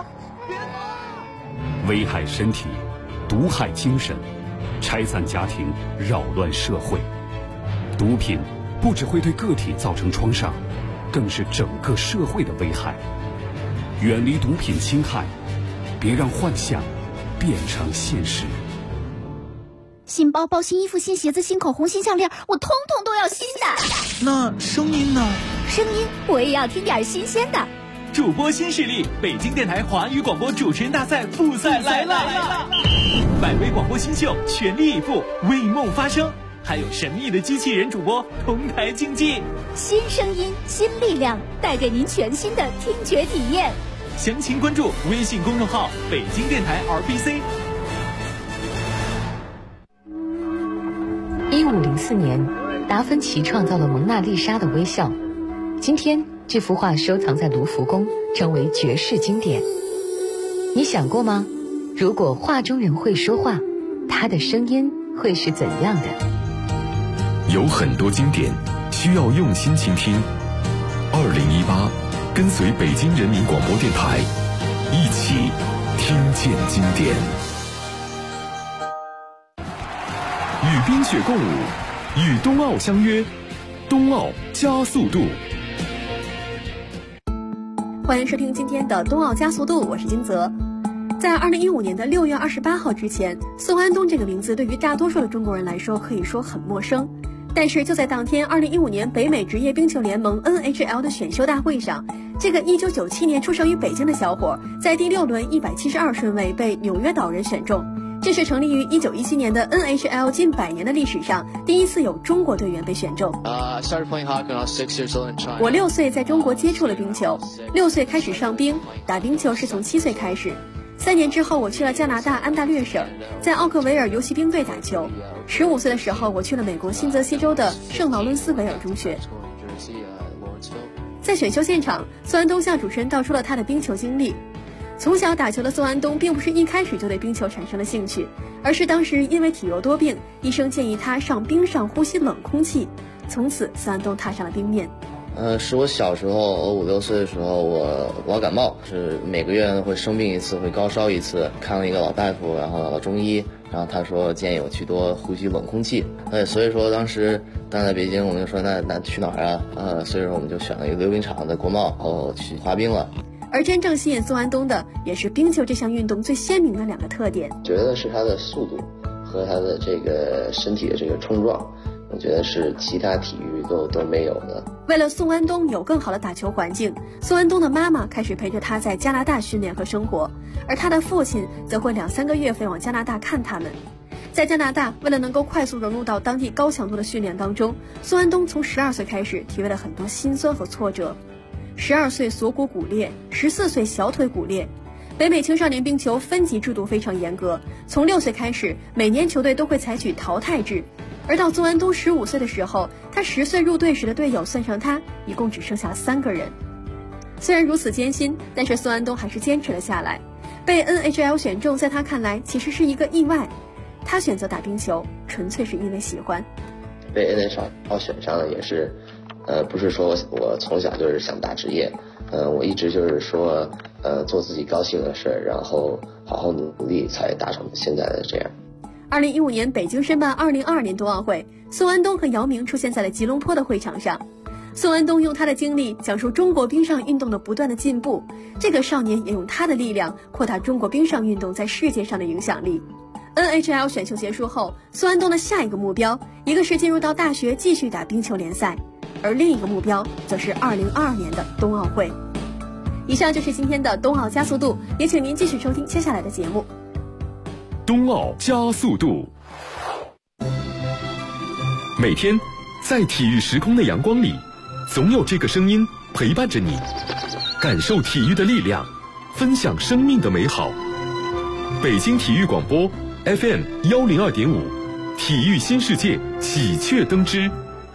危害身体，毒害精神，拆散家庭，扰乱社会。毒品不只会对个体造成创伤，更是整个社会的危害。远离毒品侵害，别让幻想变成现实。
新包包、新衣服、新鞋子、新口红、新项链，我通通都要新的。
那声音呢？
声音我也要听点新鲜的。
主播新势力，北京电台华语广播主持人大赛复赛来了！100位广播新秀全力以赴，为梦发声，还有神秘的机器人主播同台竞技。
新声音，新力量，带给您全新的听觉体验。
详情关注微信公众号北京电台 RBC。
1504年，达芬奇创造了蒙娜丽莎的微笑。今天，这幅画收藏在卢浮宫，成为绝世经典。你想过吗？如果画中人会说话，他的声音会是怎样的？
有很多经典需要用心倾听。2018，跟随北京人民广播电台，一起听见经典。与冰雪共舞，与冬奥相约，冬奥加速度。
欢迎收听今天的冬奥加速度，我是金泽。在2015年的6月28号之前，宋安东这个名字对于大多数的中国人来说可以说很陌生。但是就在当天，2015年北美职业冰球联盟 NHL 的选秀大会上，这个1997年出生于北京的小伙，在第6轮172顺位被纽约岛人选中。这是成立于1917年的 NHL 近100年的历史上第一次有中国队员被选中。我6岁在中国接触了冰球，6岁开始上冰，打冰球是从7岁开始。3年之后，我去了加拿大安大略省，在奥克维尔游骑兵队打球。15岁的时候，我去了美国新泽西州的圣劳伦斯维尔中学。在选秀现场，宋安东向主持人道出了他的冰球经历。从小打球的宋安东并不是一开始就对冰球产生了兴趣，而是当时因为体弱多病，医生建议他上冰上呼吸冷空气。从此，宋安东踏上了冰面。
是我小时候，5、6岁的时候，我感冒，是每个月会生病一次，会高烧一次。看了一个老大夫，然后老中医，然后他说建议我去多呼吸冷空气。所以说当时在北京，我们就说那去哪儿啊？所以说我们就选了一个溜冰场的国贸，然后去滑冰了。
而真正吸引宋安东的，也是冰球这项运动最鲜明的2个特点。
觉得是它的速度和它的这个身体的这个冲撞，我觉得是其他体育都没有的。
为了宋安东有更好的打球环境，宋安东的妈妈开始陪着他在加拿大训练和生活，而他的父亲则会2-3个月飞往加拿大看他们。在加拿大，为了能够快速融入到当地高强度的训练当中，宋安东从12岁开始体会了很多辛酸和挫折。12岁锁骨骨裂，14岁小腿骨裂。北美青少年冰球分级制度非常严格，从6岁开始，每年球队都会采取淘汰制。而到宋安东15岁的时候，他10岁入队时的队友算上他，一共只剩下3个人。虽然如此艰辛，但是宋安东还是坚持了下来。被 NHL 选中，在他看来其实是一个意外。他选择打冰球，纯粹是因为喜欢。
被 NHL 选上也是，不是说我从小就是想打职业，我一直就是说，做自己高兴的事，然后好好努力，才达成现在的这样。
2015年北京申办2022年冬奥会，宋安东和姚明出现在了吉隆坡的会场上。宋安东用他的经历讲述中国冰上运动的不断的进步，这个少年也用他的力量扩大中国冰上运动在世界上的影响力。NHL 选秀结束后，宋安东的下一个目标，一个是进入到大学继续打冰球联赛，而另一个目标则是2022年的冬奥会。以上就是今天的冬奥加速度，也请您继续收听接下来的节目。
冬奥加速度，每天在体育时空的阳光里，总有这个声音陪伴着你，感受体育的力量，分享生命的美好。北京体育广播 FM 102.5，体育新世界喜鹊登枝。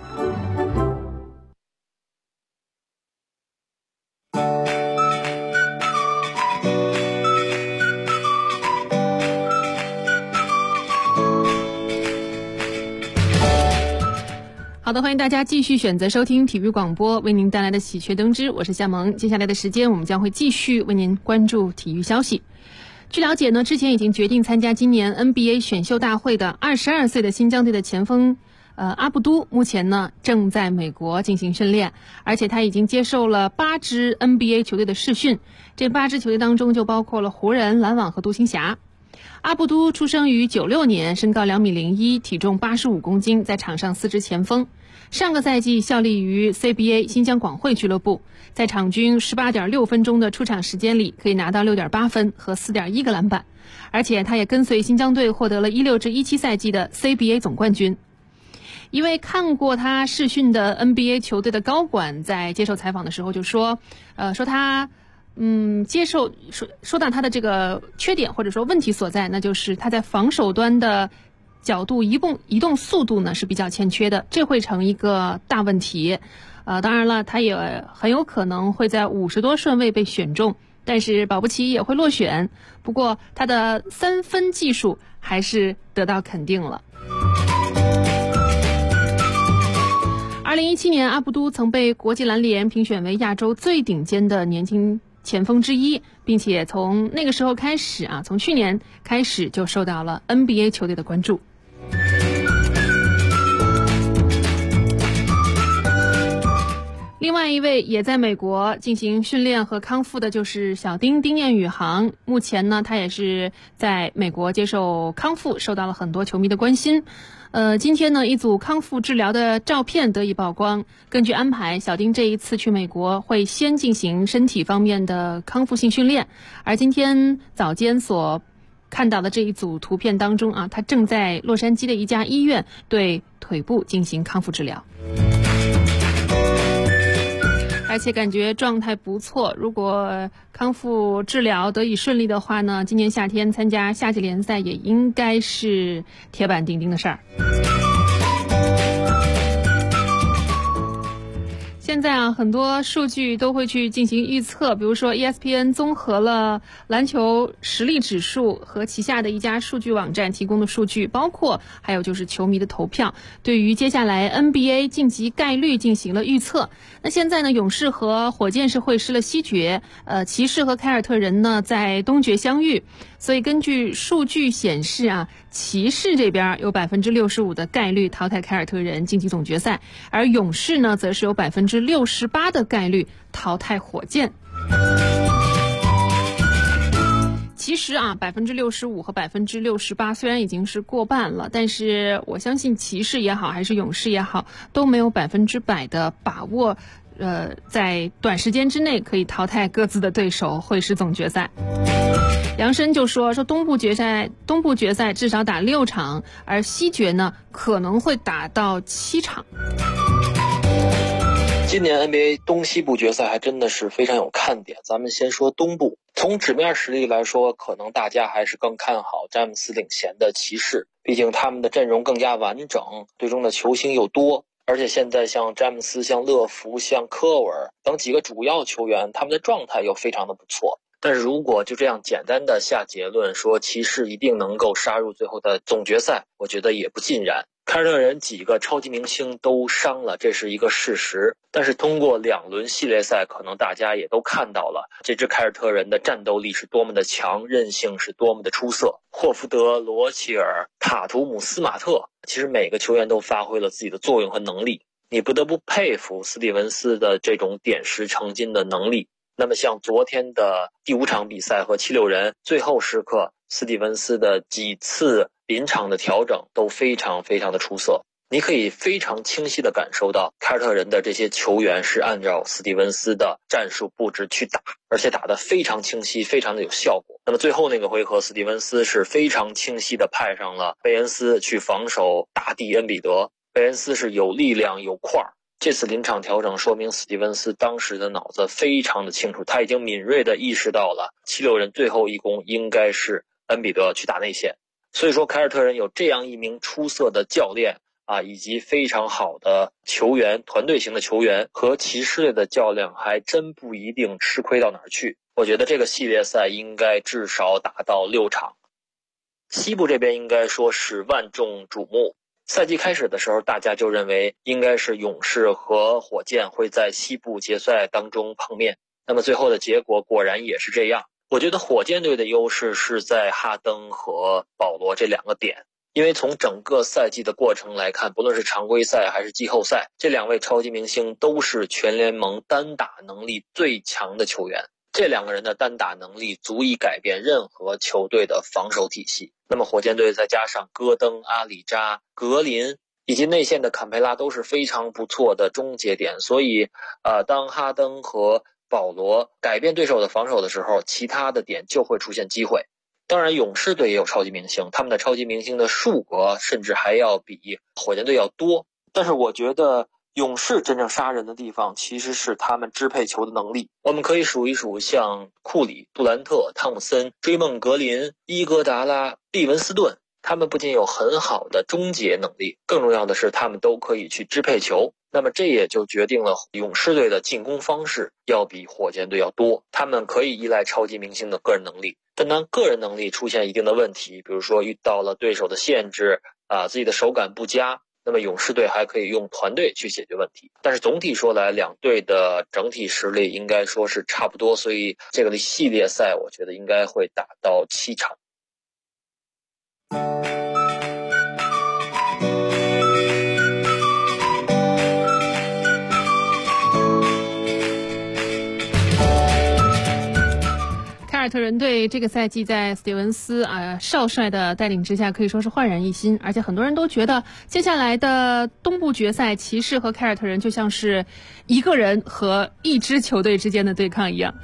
好的，欢迎大家继续选择收听体育广播为您带来的喜鹊登枝，我是夏萌。接下来的时间我们将会继续为您关注体育消息。据了解呢，之前已经决定参加今年 NBA 选秀大会的22岁的新疆队的前锋阿布都，目前呢正在美国进行训练，而且他已经接受了8支 NBA 球队的试训，这8支球队当中就包括了湖人、篮网和独行侠。阿布都出生于96年，身高2.01米，体重85公斤，在场上4支前锋。上个赛季效力于 CBA 新疆广汇俱乐部，在场均 18.6 分钟的出场时间里可以拿到 6.8 分和 4.1 个篮板，而且他也跟随新疆队获得了16至17赛季的 CBA 总冠军。一位看过他试训的 NBA 球队的高管在接受采访的时候就说他说到他的这个缺点或者说问题所在，那就是他在防守端的角度移动速度呢是比较欠缺的，这会成一个大问题。当然了，他也很有可能会在50多顺位被选中，但是保不齐也会落选。不过他的3分技术还是得到肯定了。2017年，阿布都曾被国际篮联评选为亚洲最顶尖的年轻前锋之一，并且从那个时候开始从去年开始就受到了 NBA 球队的关注。另外一位也在美国进行训练和康复的就是小丁彦雨航，目前呢他也是在美国接受康复，受到了很多球迷的关心。今天呢，一组康复治疗的照片得以曝光。根据安排，小丁这一次去美国会先进行身体方面的康复性训练，而今天早间所看到的这一组图片当中他正在洛杉矶的一家医院对腿部进行康复治疗，而且感觉状态不错。如果康复治疗得以顺利的话呢，今年夏天参加夏季联赛也应该是铁板钉钉的事儿。现在很多数据都会去进行预测，比如说 ESPN 综合了篮球实力指数和旗下的一家数据网站提供的数据，包括还有就是球迷的投票，对于接下来 NBA 晋级概率进行了预测。那现在呢，勇士和火箭是会师了西决，骑士和凯尔特人呢在东决相遇。所以根据数据显示骑士这边有 65% 的概率淘汰凯尔特人晋级总决赛，而勇士呢则是有 68% 的概率淘汰火箭。 其实啊，65%和68%虽然已经是过半了，但是我相信骑士也好，还是勇士也好，都没有100%的把握，在短时间之内可以淘汰各自的对手，会师总决赛。杨申就说东部决赛至少打6场，而西决呢可能会打到7场。
今年 NBA 东西部决赛还真的是非常有看点。咱们先说东部，从纸面实力来说，可能大家还是更看好詹姆斯领衔的骑士，毕竟他们的阵容更加完整，队中的球星又多，而且现在像詹姆斯、像乐福、像科沃尔等几个主要球员，他们的状态又非常的不错。但是如果就这样简单的下结论说骑士一定能够杀入最后的总决赛，我觉得也不尽然。凯尔特人几个超级明星都伤了，这是一个事实。但是通过2轮系列赛，可能大家也都看到了这支凯尔特人的战斗力是多么的强，韧性是多么的出色。霍福德、罗齐尔、塔图姆、斯马特，其实每个球员都发挥了自己的作用和能力，你不得不佩服斯蒂文斯的这种点石成金的能力。那么像昨天的第5场比赛和76人，最后时刻斯蒂文斯的几次临场的调整都非常非常的出色，你可以非常清晰地感受到凯尔特人的这些球员是按照斯蒂文斯的战术布置去打，而且打得非常清晰，非常的有效果。那么最后那个回合，斯蒂文斯是非常清晰地派上了贝恩斯去防守大帝恩比德，贝恩斯是有力量有块儿。这次临场调整说明斯蒂文斯当时的脑子非常的清楚，他已经敏锐地意识到了76人最后一攻应该是恩比德去打内线。所以说凯尔特人有这样一名出色的教练以及非常好的球员，团队型的球员，和骑士队的较量还真不一定吃亏到哪儿去。我觉得这个系列赛应该至少打到6场。西部这边应该说是万众瞩目，赛季开始的时候大家就认为应该是勇士和火箭会在西部决赛当中碰面，那么最后的结果果然也是这样。我觉得火箭队的优势是在哈登和保罗这2个点，因为从整个赛季的过程来看，不论是常规赛还是季后赛，这2位超级明星都是全联盟单打能力最强的球员，这2个人的单打能力足以改变任何球队的防守体系。那么火箭队再加上戈登、阿里扎、格林以及内线的坎佩拉都是非常不错的终结点，所以当哈登和保罗改变对手的防守的时候，其他的点就会出现机会。当然勇士队也有超级明星，他们的超级明星的数额甚至还要比火箭队要多，但是我觉得勇士真正杀人的地方其实是他们支配球的能力。我们可以数一数像库里、杜兰特、汤姆森、追梦格林、伊戈达拉、利文斯顿，他们不仅有很好的终结能力，更重要的是他们都可以去支配球。那么这也就决定了勇士队的进攻方式要比火箭队要多，他们可以依赖超级明星的个人能力，但当个人能力出现一定的问题，比如说遇到了对手的限制自己的手感不佳，那么勇士队还可以用团队去解决问题。但是总体说来，2队的整体实力应该说是差不多，所以这个系列赛我觉得应该会打到7场。
凯尔特人队这个赛季在斯蒂文斯少帅的带领之下，可以说是焕然一新，而且很多人都觉得接下来的东部决赛，骑士和凯尔特人就像是一个人和一支球队之间的对抗一样。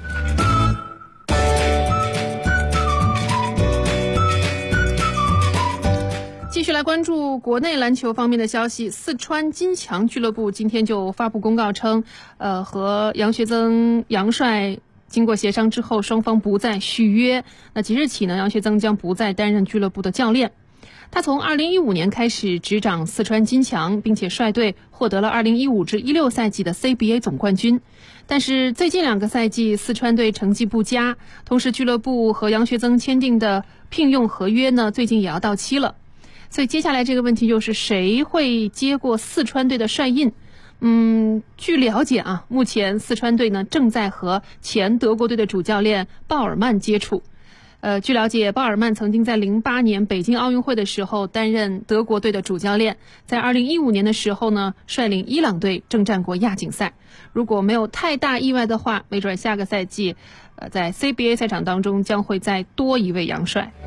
继续来关注国内篮球方面的消息，四川金强俱乐部今天就发布公告称，和杨学增、杨帅经过协商之后，双方不再续约。那即日起呢，杨学增将不再担任俱乐部的教练。他从2015年开始执掌四川金强，并且率队获得了2015至16赛季的 CBA 总冠军。但是最近2个赛季，四川队成绩不佳，同时俱乐部和杨学增签订的聘用合约呢，最近也要到期了。所以接下来这个问题就是谁会接过四川队的帅印？据了解目前四川队呢正在和前德国队的主教练鲍尔曼接触。 据了解，鲍尔曼曾经在08年北京奥运会的时候担任德国队的主教练，在2015年的时候呢，率领伊朗队征战过亚锦赛。如果没有太大意外的话，没准下个赛季，在 CBA 赛场当中将会再多一位洋帅。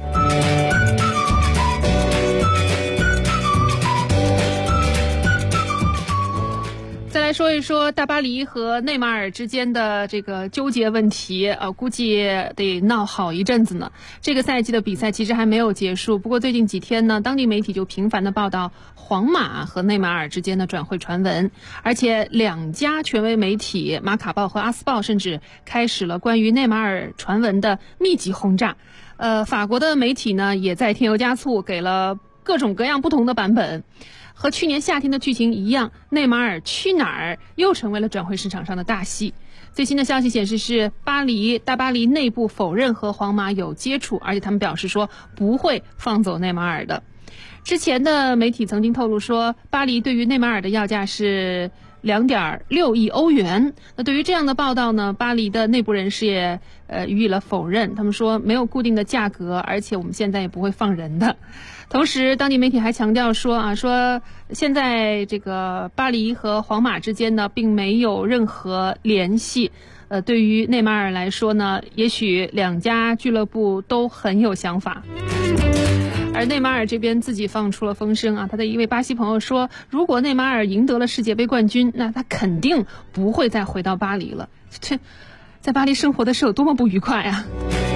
再来说一说大巴黎和内马尔之间的这个纠结问题，估计得闹好一阵子呢。这个赛季的比赛其实还没有结束，不过最近几天呢，当地媒体就频繁的报道皇马和内马尔之间的转会传闻，而且两家权威媒体马卡报和阿斯报甚至开始了关于内马尔传闻的密集轰炸。法国的媒体呢也在添油加醋，给了各种各样不同的版本。和去年夏天的剧情一样，内马尔去哪儿又成为了转会市场上的大戏。最新的消息显示是大巴黎内部否认和皇马有接触，而且他们表示说不会放走内马尔的。之前的媒体曾经透露说，巴黎对于内马尔的要价是2.6亿欧元。那对于这样的报道呢，巴黎的内部人士也予以了否认，他们说没有固定的价格，而且我们现在也不会放人的。同时当地媒体还强调说现在这个巴黎和皇马之间呢并没有任何联系。对于内马尔来说呢，也许两家俱乐部都很有想法。而内马尔这边自己放出了风声啊，他的一位巴西朋友说，如果内马尔赢得了世界杯冠军，那他肯定不会再回到巴黎了。这在巴黎生活的是有多么不愉快啊！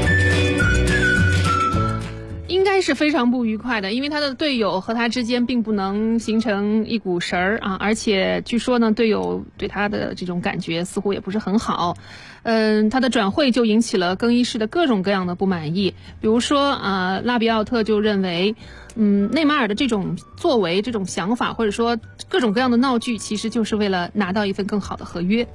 应该是非常不愉快的，因为他的队友和他之间并不能形成一股绳儿啊，而且据说呢，队友对他的这种感觉似乎也不是很好。他的转会就引起了更衣室的各种各样的不满意，比如说拉比奥特就认为，内马尔的这种作为、这种想法，或者说各种各样的闹剧，其实就是为了拿到一份更好的合约。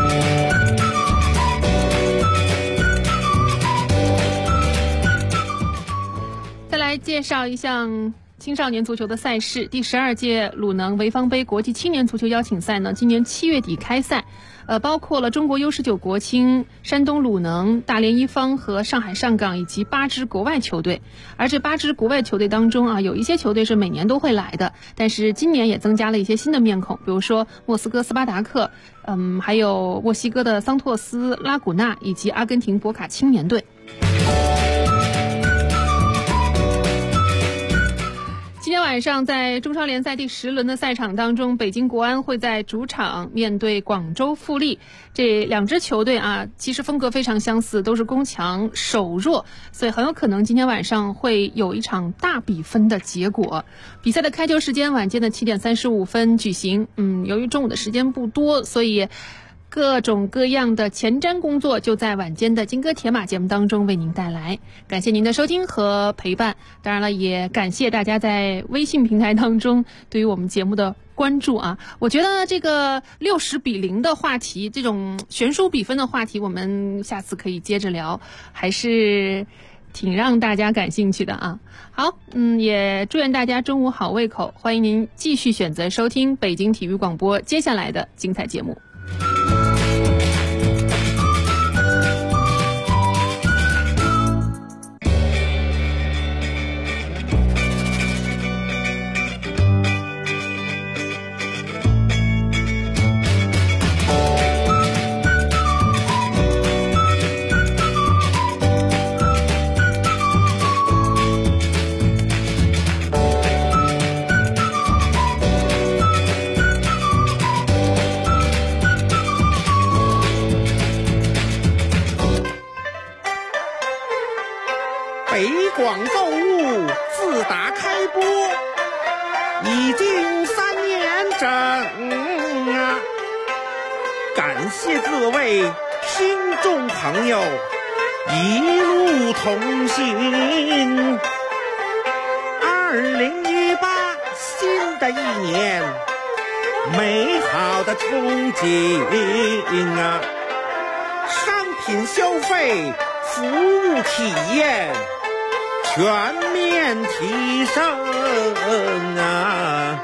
来介绍一项青少年足球的赛事，第12届鲁能潍坊杯国际青年足球邀请赛呢，今年7月底开赛，包括了中国 U19 国青、山东鲁能、大连一方和上海上港以及8支国外球队。而这8支国外球队当中啊，有一些球队是每年都会来的，但是今年也增加了一些新的面孔，比如说莫斯科斯巴达克，还有墨西哥的桑托斯拉古纳以及阿根廷博卡青年队。今天晚上在中超联赛第10轮的赛场当中，北京国安会在主场面对广州富力。这两支球队啊，其实风格非常相似，都是攻强守弱，所以很有可能今天晚上会有一场大比分的结果。比赛的开球时间晚间的7点35分举行。由于中午的时间不多，所以各种各样的前瞻工作就在晚间的金戈铁马节目当中为您带来。感谢您的收听和陪伴，当然了，也感谢大家在微信平台当中对于我们节目的关注啊。我觉得这个60-0的话题，这种悬殊比分的话题，我们下次可以接着聊，还是挺让大家感兴趣的啊。好，也祝愿大家中午好胃口，欢迎您继续选择收听北京体育广播接下来的精彩节目。
北广购物自打开播已经3年整啊，感谢各位听众朋友一路同行。2018新的一年，美好的憧憬啊，商品消费、服务体验全面提升啊！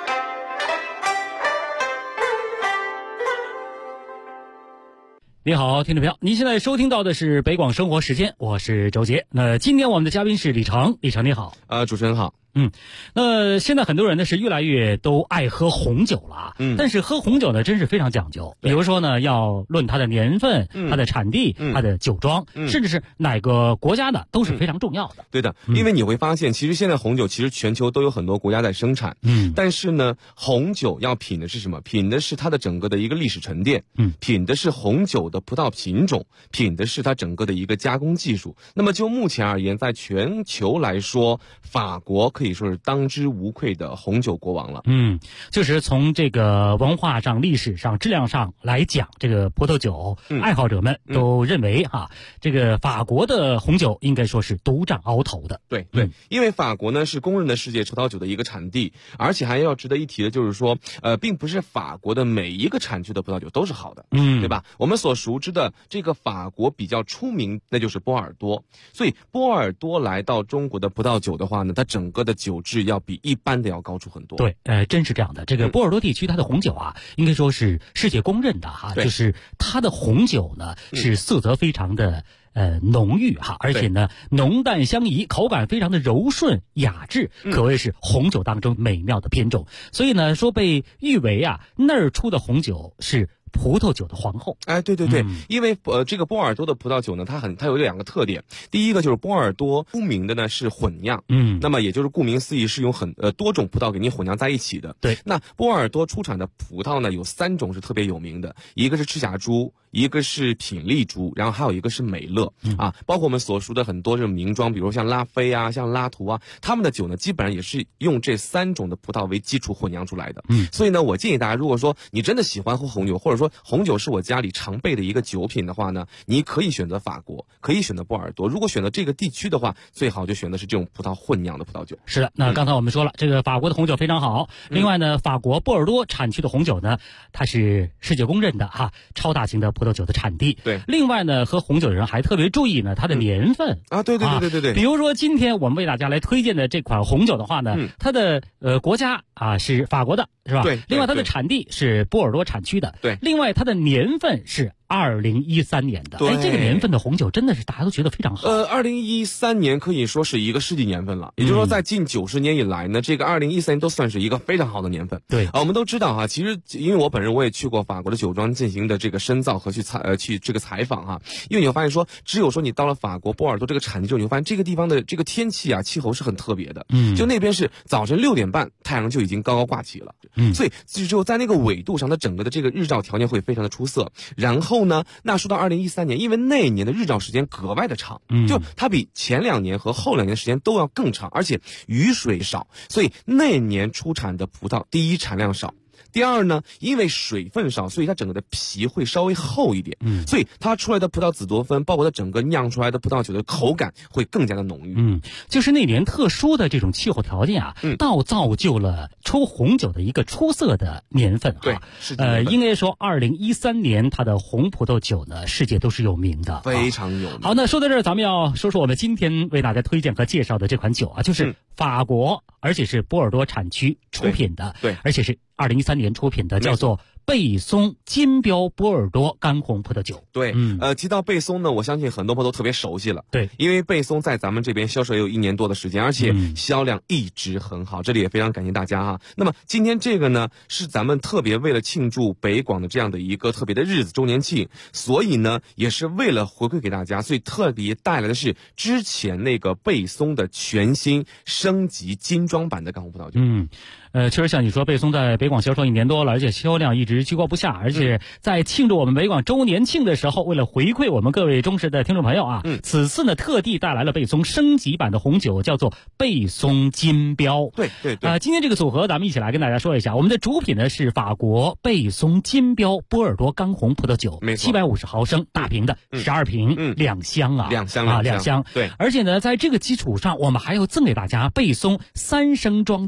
你好，听众朋友，您现在收听到的是北广生活时间，我是周杰。那今天我们的嘉宾是李成，李成你好。
主持人好。
那现在很多人呢是越来越都爱喝红酒了，但是喝红酒呢真是非常讲究。比如说呢，要论它的年份、它的产地、它的酒庄，甚至是哪个国家的都是非常重要的。
对的，因为你会发现，其实现在红酒其实全球都有很多国家在生产，但是呢，红酒要品的是什么？品的是它的整个的一个历史沉淀，品的是红酒的葡萄品种，品的是它整个的一个加工技术。那么就目前而言，在全球来说，法国可以说是当之无愧的红酒国王了。
就是从这个文化上、历史上、质量上来讲，这个葡萄酒爱好者们都认为这个法国的红酒应该说是独占鳌头的。
对，因为法国呢是公认的世界葡萄酒的一个产地，而且还要值得一提的就是说，并不是法国的每一个产区的葡萄酒都是好的，对吧？我们所熟知的这个法国比较出名，那就是波尔多。所以波尔多来到中国的葡萄酒的话呢，它整个的酒质要比一般的要高出很多。
对，真是这样的。这个波尔多地区它的红酒应该说是世界公认的就是它的红酒呢是色泽非常的浓郁而且呢浓淡相宜，口感非常的柔顺雅致，可谓是红酒当中美妙的品种。所以呢说被誉为那儿出的红酒是葡萄酒的皇后。
对，因为这个波尔多的葡萄酒呢，它有两个特点。第一个就是波尔多出名的呢是混酿，那么也就是顾名思义是用多种葡萄给你混酿在一起的。
对，
那波尔多出产的葡萄呢有3种是特别有名的，一个是赤霞珠，一个是品丽珠，然后还有一个是美乐包括我们所熟的很多这种名庄，比如像拉菲像拉图他们的酒呢基本上也是用这3种的葡萄为基础混酿出来的。所以呢，我建议大家，如果说你真的喜欢喝红酒，或者说红酒是我家里常备的一个酒品的话呢，你可以选择法国，可以选择波尔多。如果选择这个地区的话，最好就选的是这种葡萄混酿的葡萄酒。
是的，那刚才我们说了，这个法国的红酒非常好。另外呢，法国波尔多产区的红酒呢，它是世界公认的超大型的葡萄酒的产地。
对，
另外呢，喝红酒的人还特别注意呢它的年份
对。
比如说今天我们为大家来推荐的这款红酒的话呢，它的国家是法国的，是吧？
对。
另外它的产地是波尔多产区的。
对。
另外它的年份是2013年的。这个年份的红酒真的是大家都觉得非常好。
2013年可以说是一个世纪年份了，也就是说在近90年以来呢，这个2013年都算是一个非常好的年份。
对，
我们都知道其实因为我本人我也去过法国的酒庄进行的这个深造和去这个采访因为你会发现说，只有说你到了法国波尔多这个产地之后，你会发现这个地方的这个天气气候是很特别的。就那边是早晨6点半太阳就已经高高挂起了。所以只有在那个纬度上，它整个的这个日照条件会非常的出色。然后呢，那说到2013年，因为那一年的日照时间格外的长，就它比前2年和后2年的时间都要更长，而且雨水少，所以那年出产的葡萄，第一产量少。第二呢，因为水分少，所以它整个的皮会稍微厚一点，所以它出来的葡萄紫多酚，包括它整个酿出来的葡萄酒的口感会更加的浓郁。
就是那年特殊的这种气候条件倒造就了出红酒的一个出色的年份。
对，
应该说2013年它的红葡萄酒呢，世界都是有名的，
非常有名。
好，那说到这儿，咱们要说说我们今天为大家推荐和介绍的这款酒就是法国，而且是波尔多产区出品的，
对，
而且是2013年出品的，叫做贝松金标波尔多干红葡萄酒。
对，提到贝松呢，我相信很多朋友都特别熟悉了。
对，
因为贝松在咱们这边销售也有1年多的时间，而且销量一直很好，这里也非常感谢大家那么今天这个呢，是咱们特别为了庆祝北广的这样的一个特别的日子周年庆，所以呢，也是为了回馈给大家，所以特别带来的是之前那个贝松的全新升级精装版的干红葡萄酒。
确实像你说，贝松在北广销售1年多了，而且销量一直居高不下，而且在庆祝我们北广周年庆的时候，为了回馈我们各位忠实的听众朋友此次呢特地带来了贝松升级版的红酒，叫做贝松金标。
对，
今天这个组合咱们一起来跟大家说一下，我们的主品呢是法国贝松金标波尔多干红葡萄酒，750毫升大瓶的，12瓶，2箱
2箱。
对，而且呢，在这个基础上，我们还要赠给大家贝松3升装的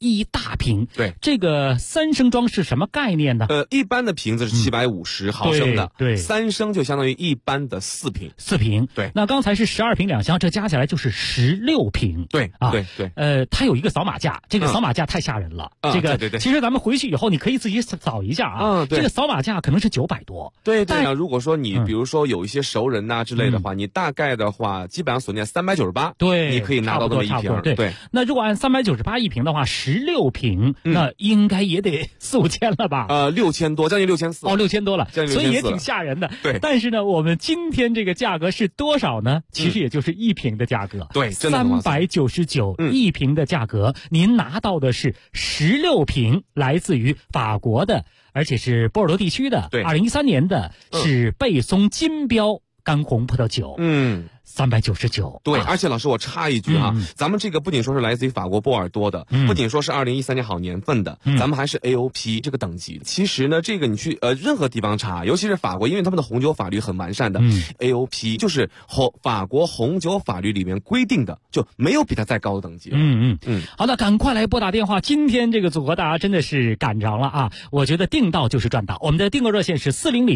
一大瓶。
对，
这个3升装是什么概念呢？
一般的瓶子是750毫升的，
对
，3升就相当于一般的4瓶。
4瓶，
对。
那刚才是12瓶2箱，这加起来就是16瓶。
对啊，对。
它有一个扫码架，这个扫码架太吓人了。这个
对，
其实咱们回去以后你可以自己扫一下啊。这个扫码架可能是900多。
对。那如果说你比如说有一些熟人呐之类的话，你大概的话基本上锁定398，
对，
你可以拿到这么一瓶。对。
那如果按398一瓶的话，16瓶，那应该也得4、5千了吧
？6000多，将近6400。
哦，6000多了，
所
以也挺吓人的。
对。
但是呢，我们今天这个价格是多少呢？其实也就是1瓶的价格。
对，真的
399一瓶的价格，您拿到的是16瓶来自于法国的，而且是波尔多地区的，2013年的，是贝松金标干红葡萄酒。399。
对，而且老师我插一句咱们这个不仅说是来自于法国波尔多的，不仅说是2013年好年份的，咱们还是 AOP 这个等级。其实呢，这个你去任何地方查，尤其是法国，因为他们的红酒法律很完善的，AOP 就是法国红酒法律里面规定的，就没有比它再高的等级了。
好的，赶快来拨打电话。今天这个组合大家真的是赶上了啊！我觉得订到就是赚到。我们的订购热线是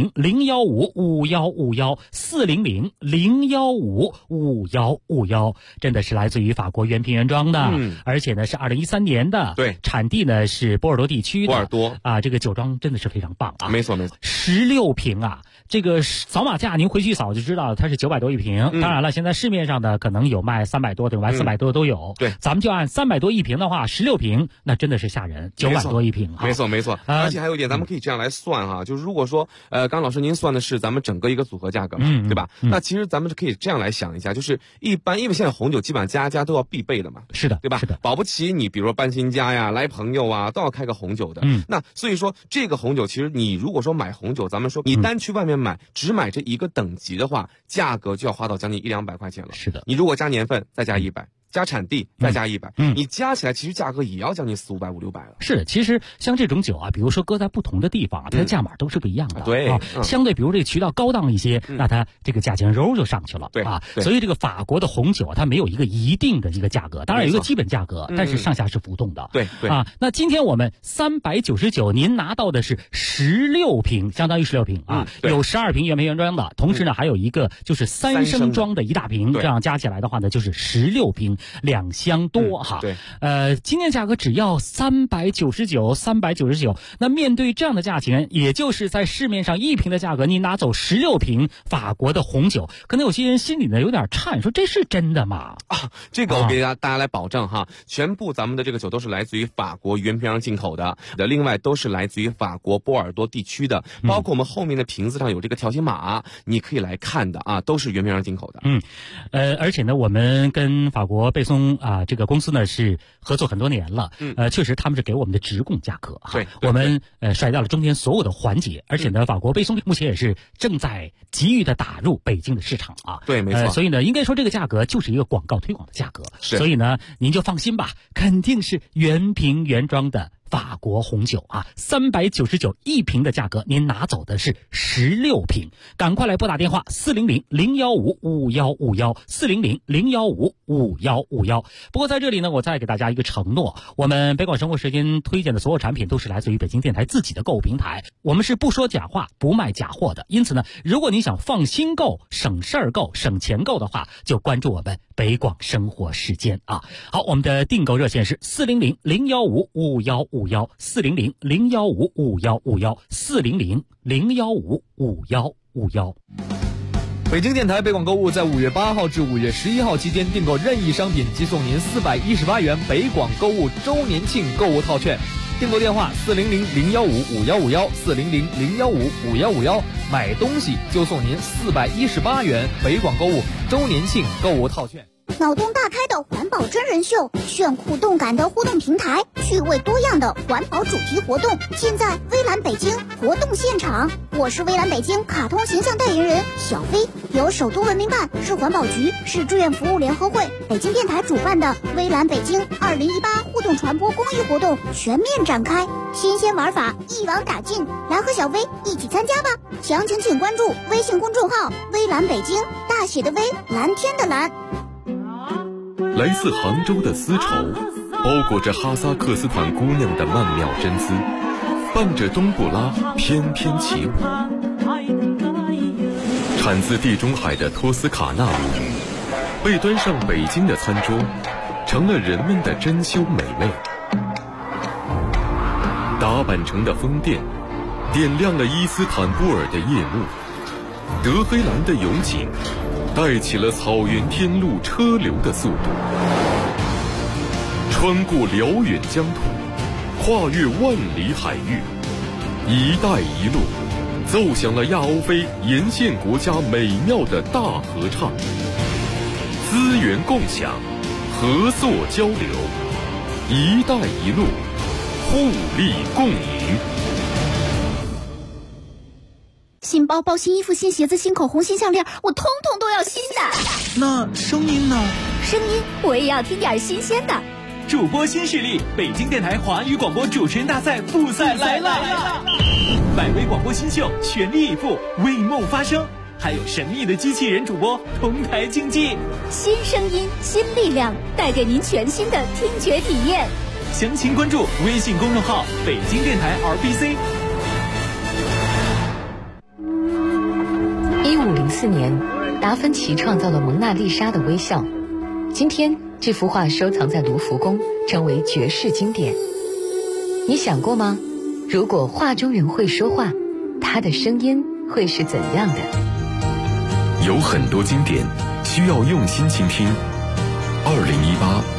400-015-5151，400-015-5151，真的是来自于法国原瓶原装的，而且呢是2013年的，
对，
产地呢是波尔多地区的，
波尔多
啊，这个酒庄真的是非常棒啊，
没错
，16瓶啊，这个扫码价您回去扫就知道，它是900多一瓶。当然了，现在市面上的可能有卖300多的，有卖400多的都有。
对，
咱们就按300多一瓶的话，16瓶那真的是吓人，900多一瓶。
没错，而且还有一点，咱们可以这样来算哈，就是如果说刚老师您算的是咱们整个一个组合价格嘛，对吧？那其实咱们可以这样来想一下，就是一般因为现在红酒基本上家家都要必备的嘛，
是的，
对吧？
是的，
保不齐你比如说搬新家呀、来朋友啊，都要开个红酒的。那所以说这个红酒，其实你如果说买红酒，咱们说你单去外面买，只买这一个等级的话，价格就要花到将近100-200块钱了。
是的，
你如果加年份再加100。加产地再加100，你加起来其实价格也要将近400-500、600了。
是，其实像这种酒啊，比如说搁在不同的地方啊，它的价码都是不一样的。
对，
相对比如这个渠道高档一些，那它这个价钱揉就上去了。
对
啊，所以这个法国的红酒啊，它没有一个一定的一个价格，当然有一个基本价格，但是上下是浮动的。
对
啊，那今天我们399，您拿到的是16瓶，相当于16瓶啊，有12瓶原瓶原装的，同时呢还有一个就是3升装的一大瓶，这样加起来的话呢就是16瓶2箱。多哈，
对，
今天价格只要399，那面对这样的价钱，也就是在市面上1瓶的价格，你拿走16瓶法国的红酒，可能有些人心里呢有点颤，说这是真的吗？
啊，这个我给大家来保证哈，全部咱们的这个酒都是来自于法国原瓶进口的，另外都是来自于法国波尔多地区的，包括我们后面的瓶子上有这个条形码，你可以来看的啊，都是原瓶进口的。
而且呢，我们跟法国贝松啊。这个公司呢是合作很多年了，确实他们是给我们的直供价格哈，
对，
我们甩掉了中间所有的环节，而且呢，法国贝松目前也是正在急于的打入北京的市场啊，
对，没错，
所以呢，应该说这个价格就是一个广告推广的价格，所以呢，您就放心吧，肯定是原瓶原装的。法国红酒啊，399一瓶的价格，您拿走的是16瓶，赶快来拨打电话400-015-5151，400-015-5151。不过在这里呢，我再给大家一个承诺，我们北广生活时间推荐的所有产品都是来自于北京电台自己的购物平台，我们是不说假话、不卖假货的。因此呢，如果你想放心购、省事儿购、省钱购的话，就关注我们北广生活时间啊。好，我们的订购热线是400-015-5151，400-015-5151，400-015-5151。
北京电台北广购物在5月8号至5月11号期间订购任意商品即送您418元北广购物周年庆购物套券。订购电话400-015-5151，400-015-5151，买东西就送您418元北广购物周年庆购物套券。
脑洞大开的环保真人秀，炫酷动感的互动平台，趣味多样的环保主题活动，尽在微蓝北京活动现场。我是微蓝北京卡通形象代言人小飞，由首都文明办、市环保局、市志愿服务联合会、北京电台主办的微蓝北京2018互动传播公益活动全面展开，新鲜玩法一网打尽，来和小飞一起参加吧！详情请关注微信公众号微蓝北京，大写的微，蓝天的蓝。
来自杭州的丝绸，
包裹着哈萨克斯坦姑娘的曼妙真姿，伴着冬不拉翩翩起舞。产自地中海的托斯卡纳母语，被端上北京的餐桌，成了人们的珍馐美味。达坂城的风电，点亮了伊斯坦布尔的夜幕。德黑兰的勇景，带起了草原天路车流的速度。穿过辽远疆土，跨越万里海域，一带一路奏响了亚欧非沿线国家美妙的大合唱。资源共享，合作交流，一带一路，互利共赢。
新包包、新衣服、新鞋子、新口红、新项链，我通通都要新的。
那声音呢？
声音我也要听点新鲜的。
主播新势力，北京电台华语广播主持人大赛复赛来了！百位广播新秀全力以赴，为梦发声，还有神秘的机器人主播同台竞技。
新声音，新力量，带给您全新的听觉体验。
详情关注微信公众号北京电台 RBC。
1504年，达芬奇创造了蒙娜丽莎的微笑。今天，这幅画收藏在卢浮宫，成为绝世经典。你想过吗？如果画中人会说话，他的声音会是怎样的？
有很多经典需要用心倾听。2018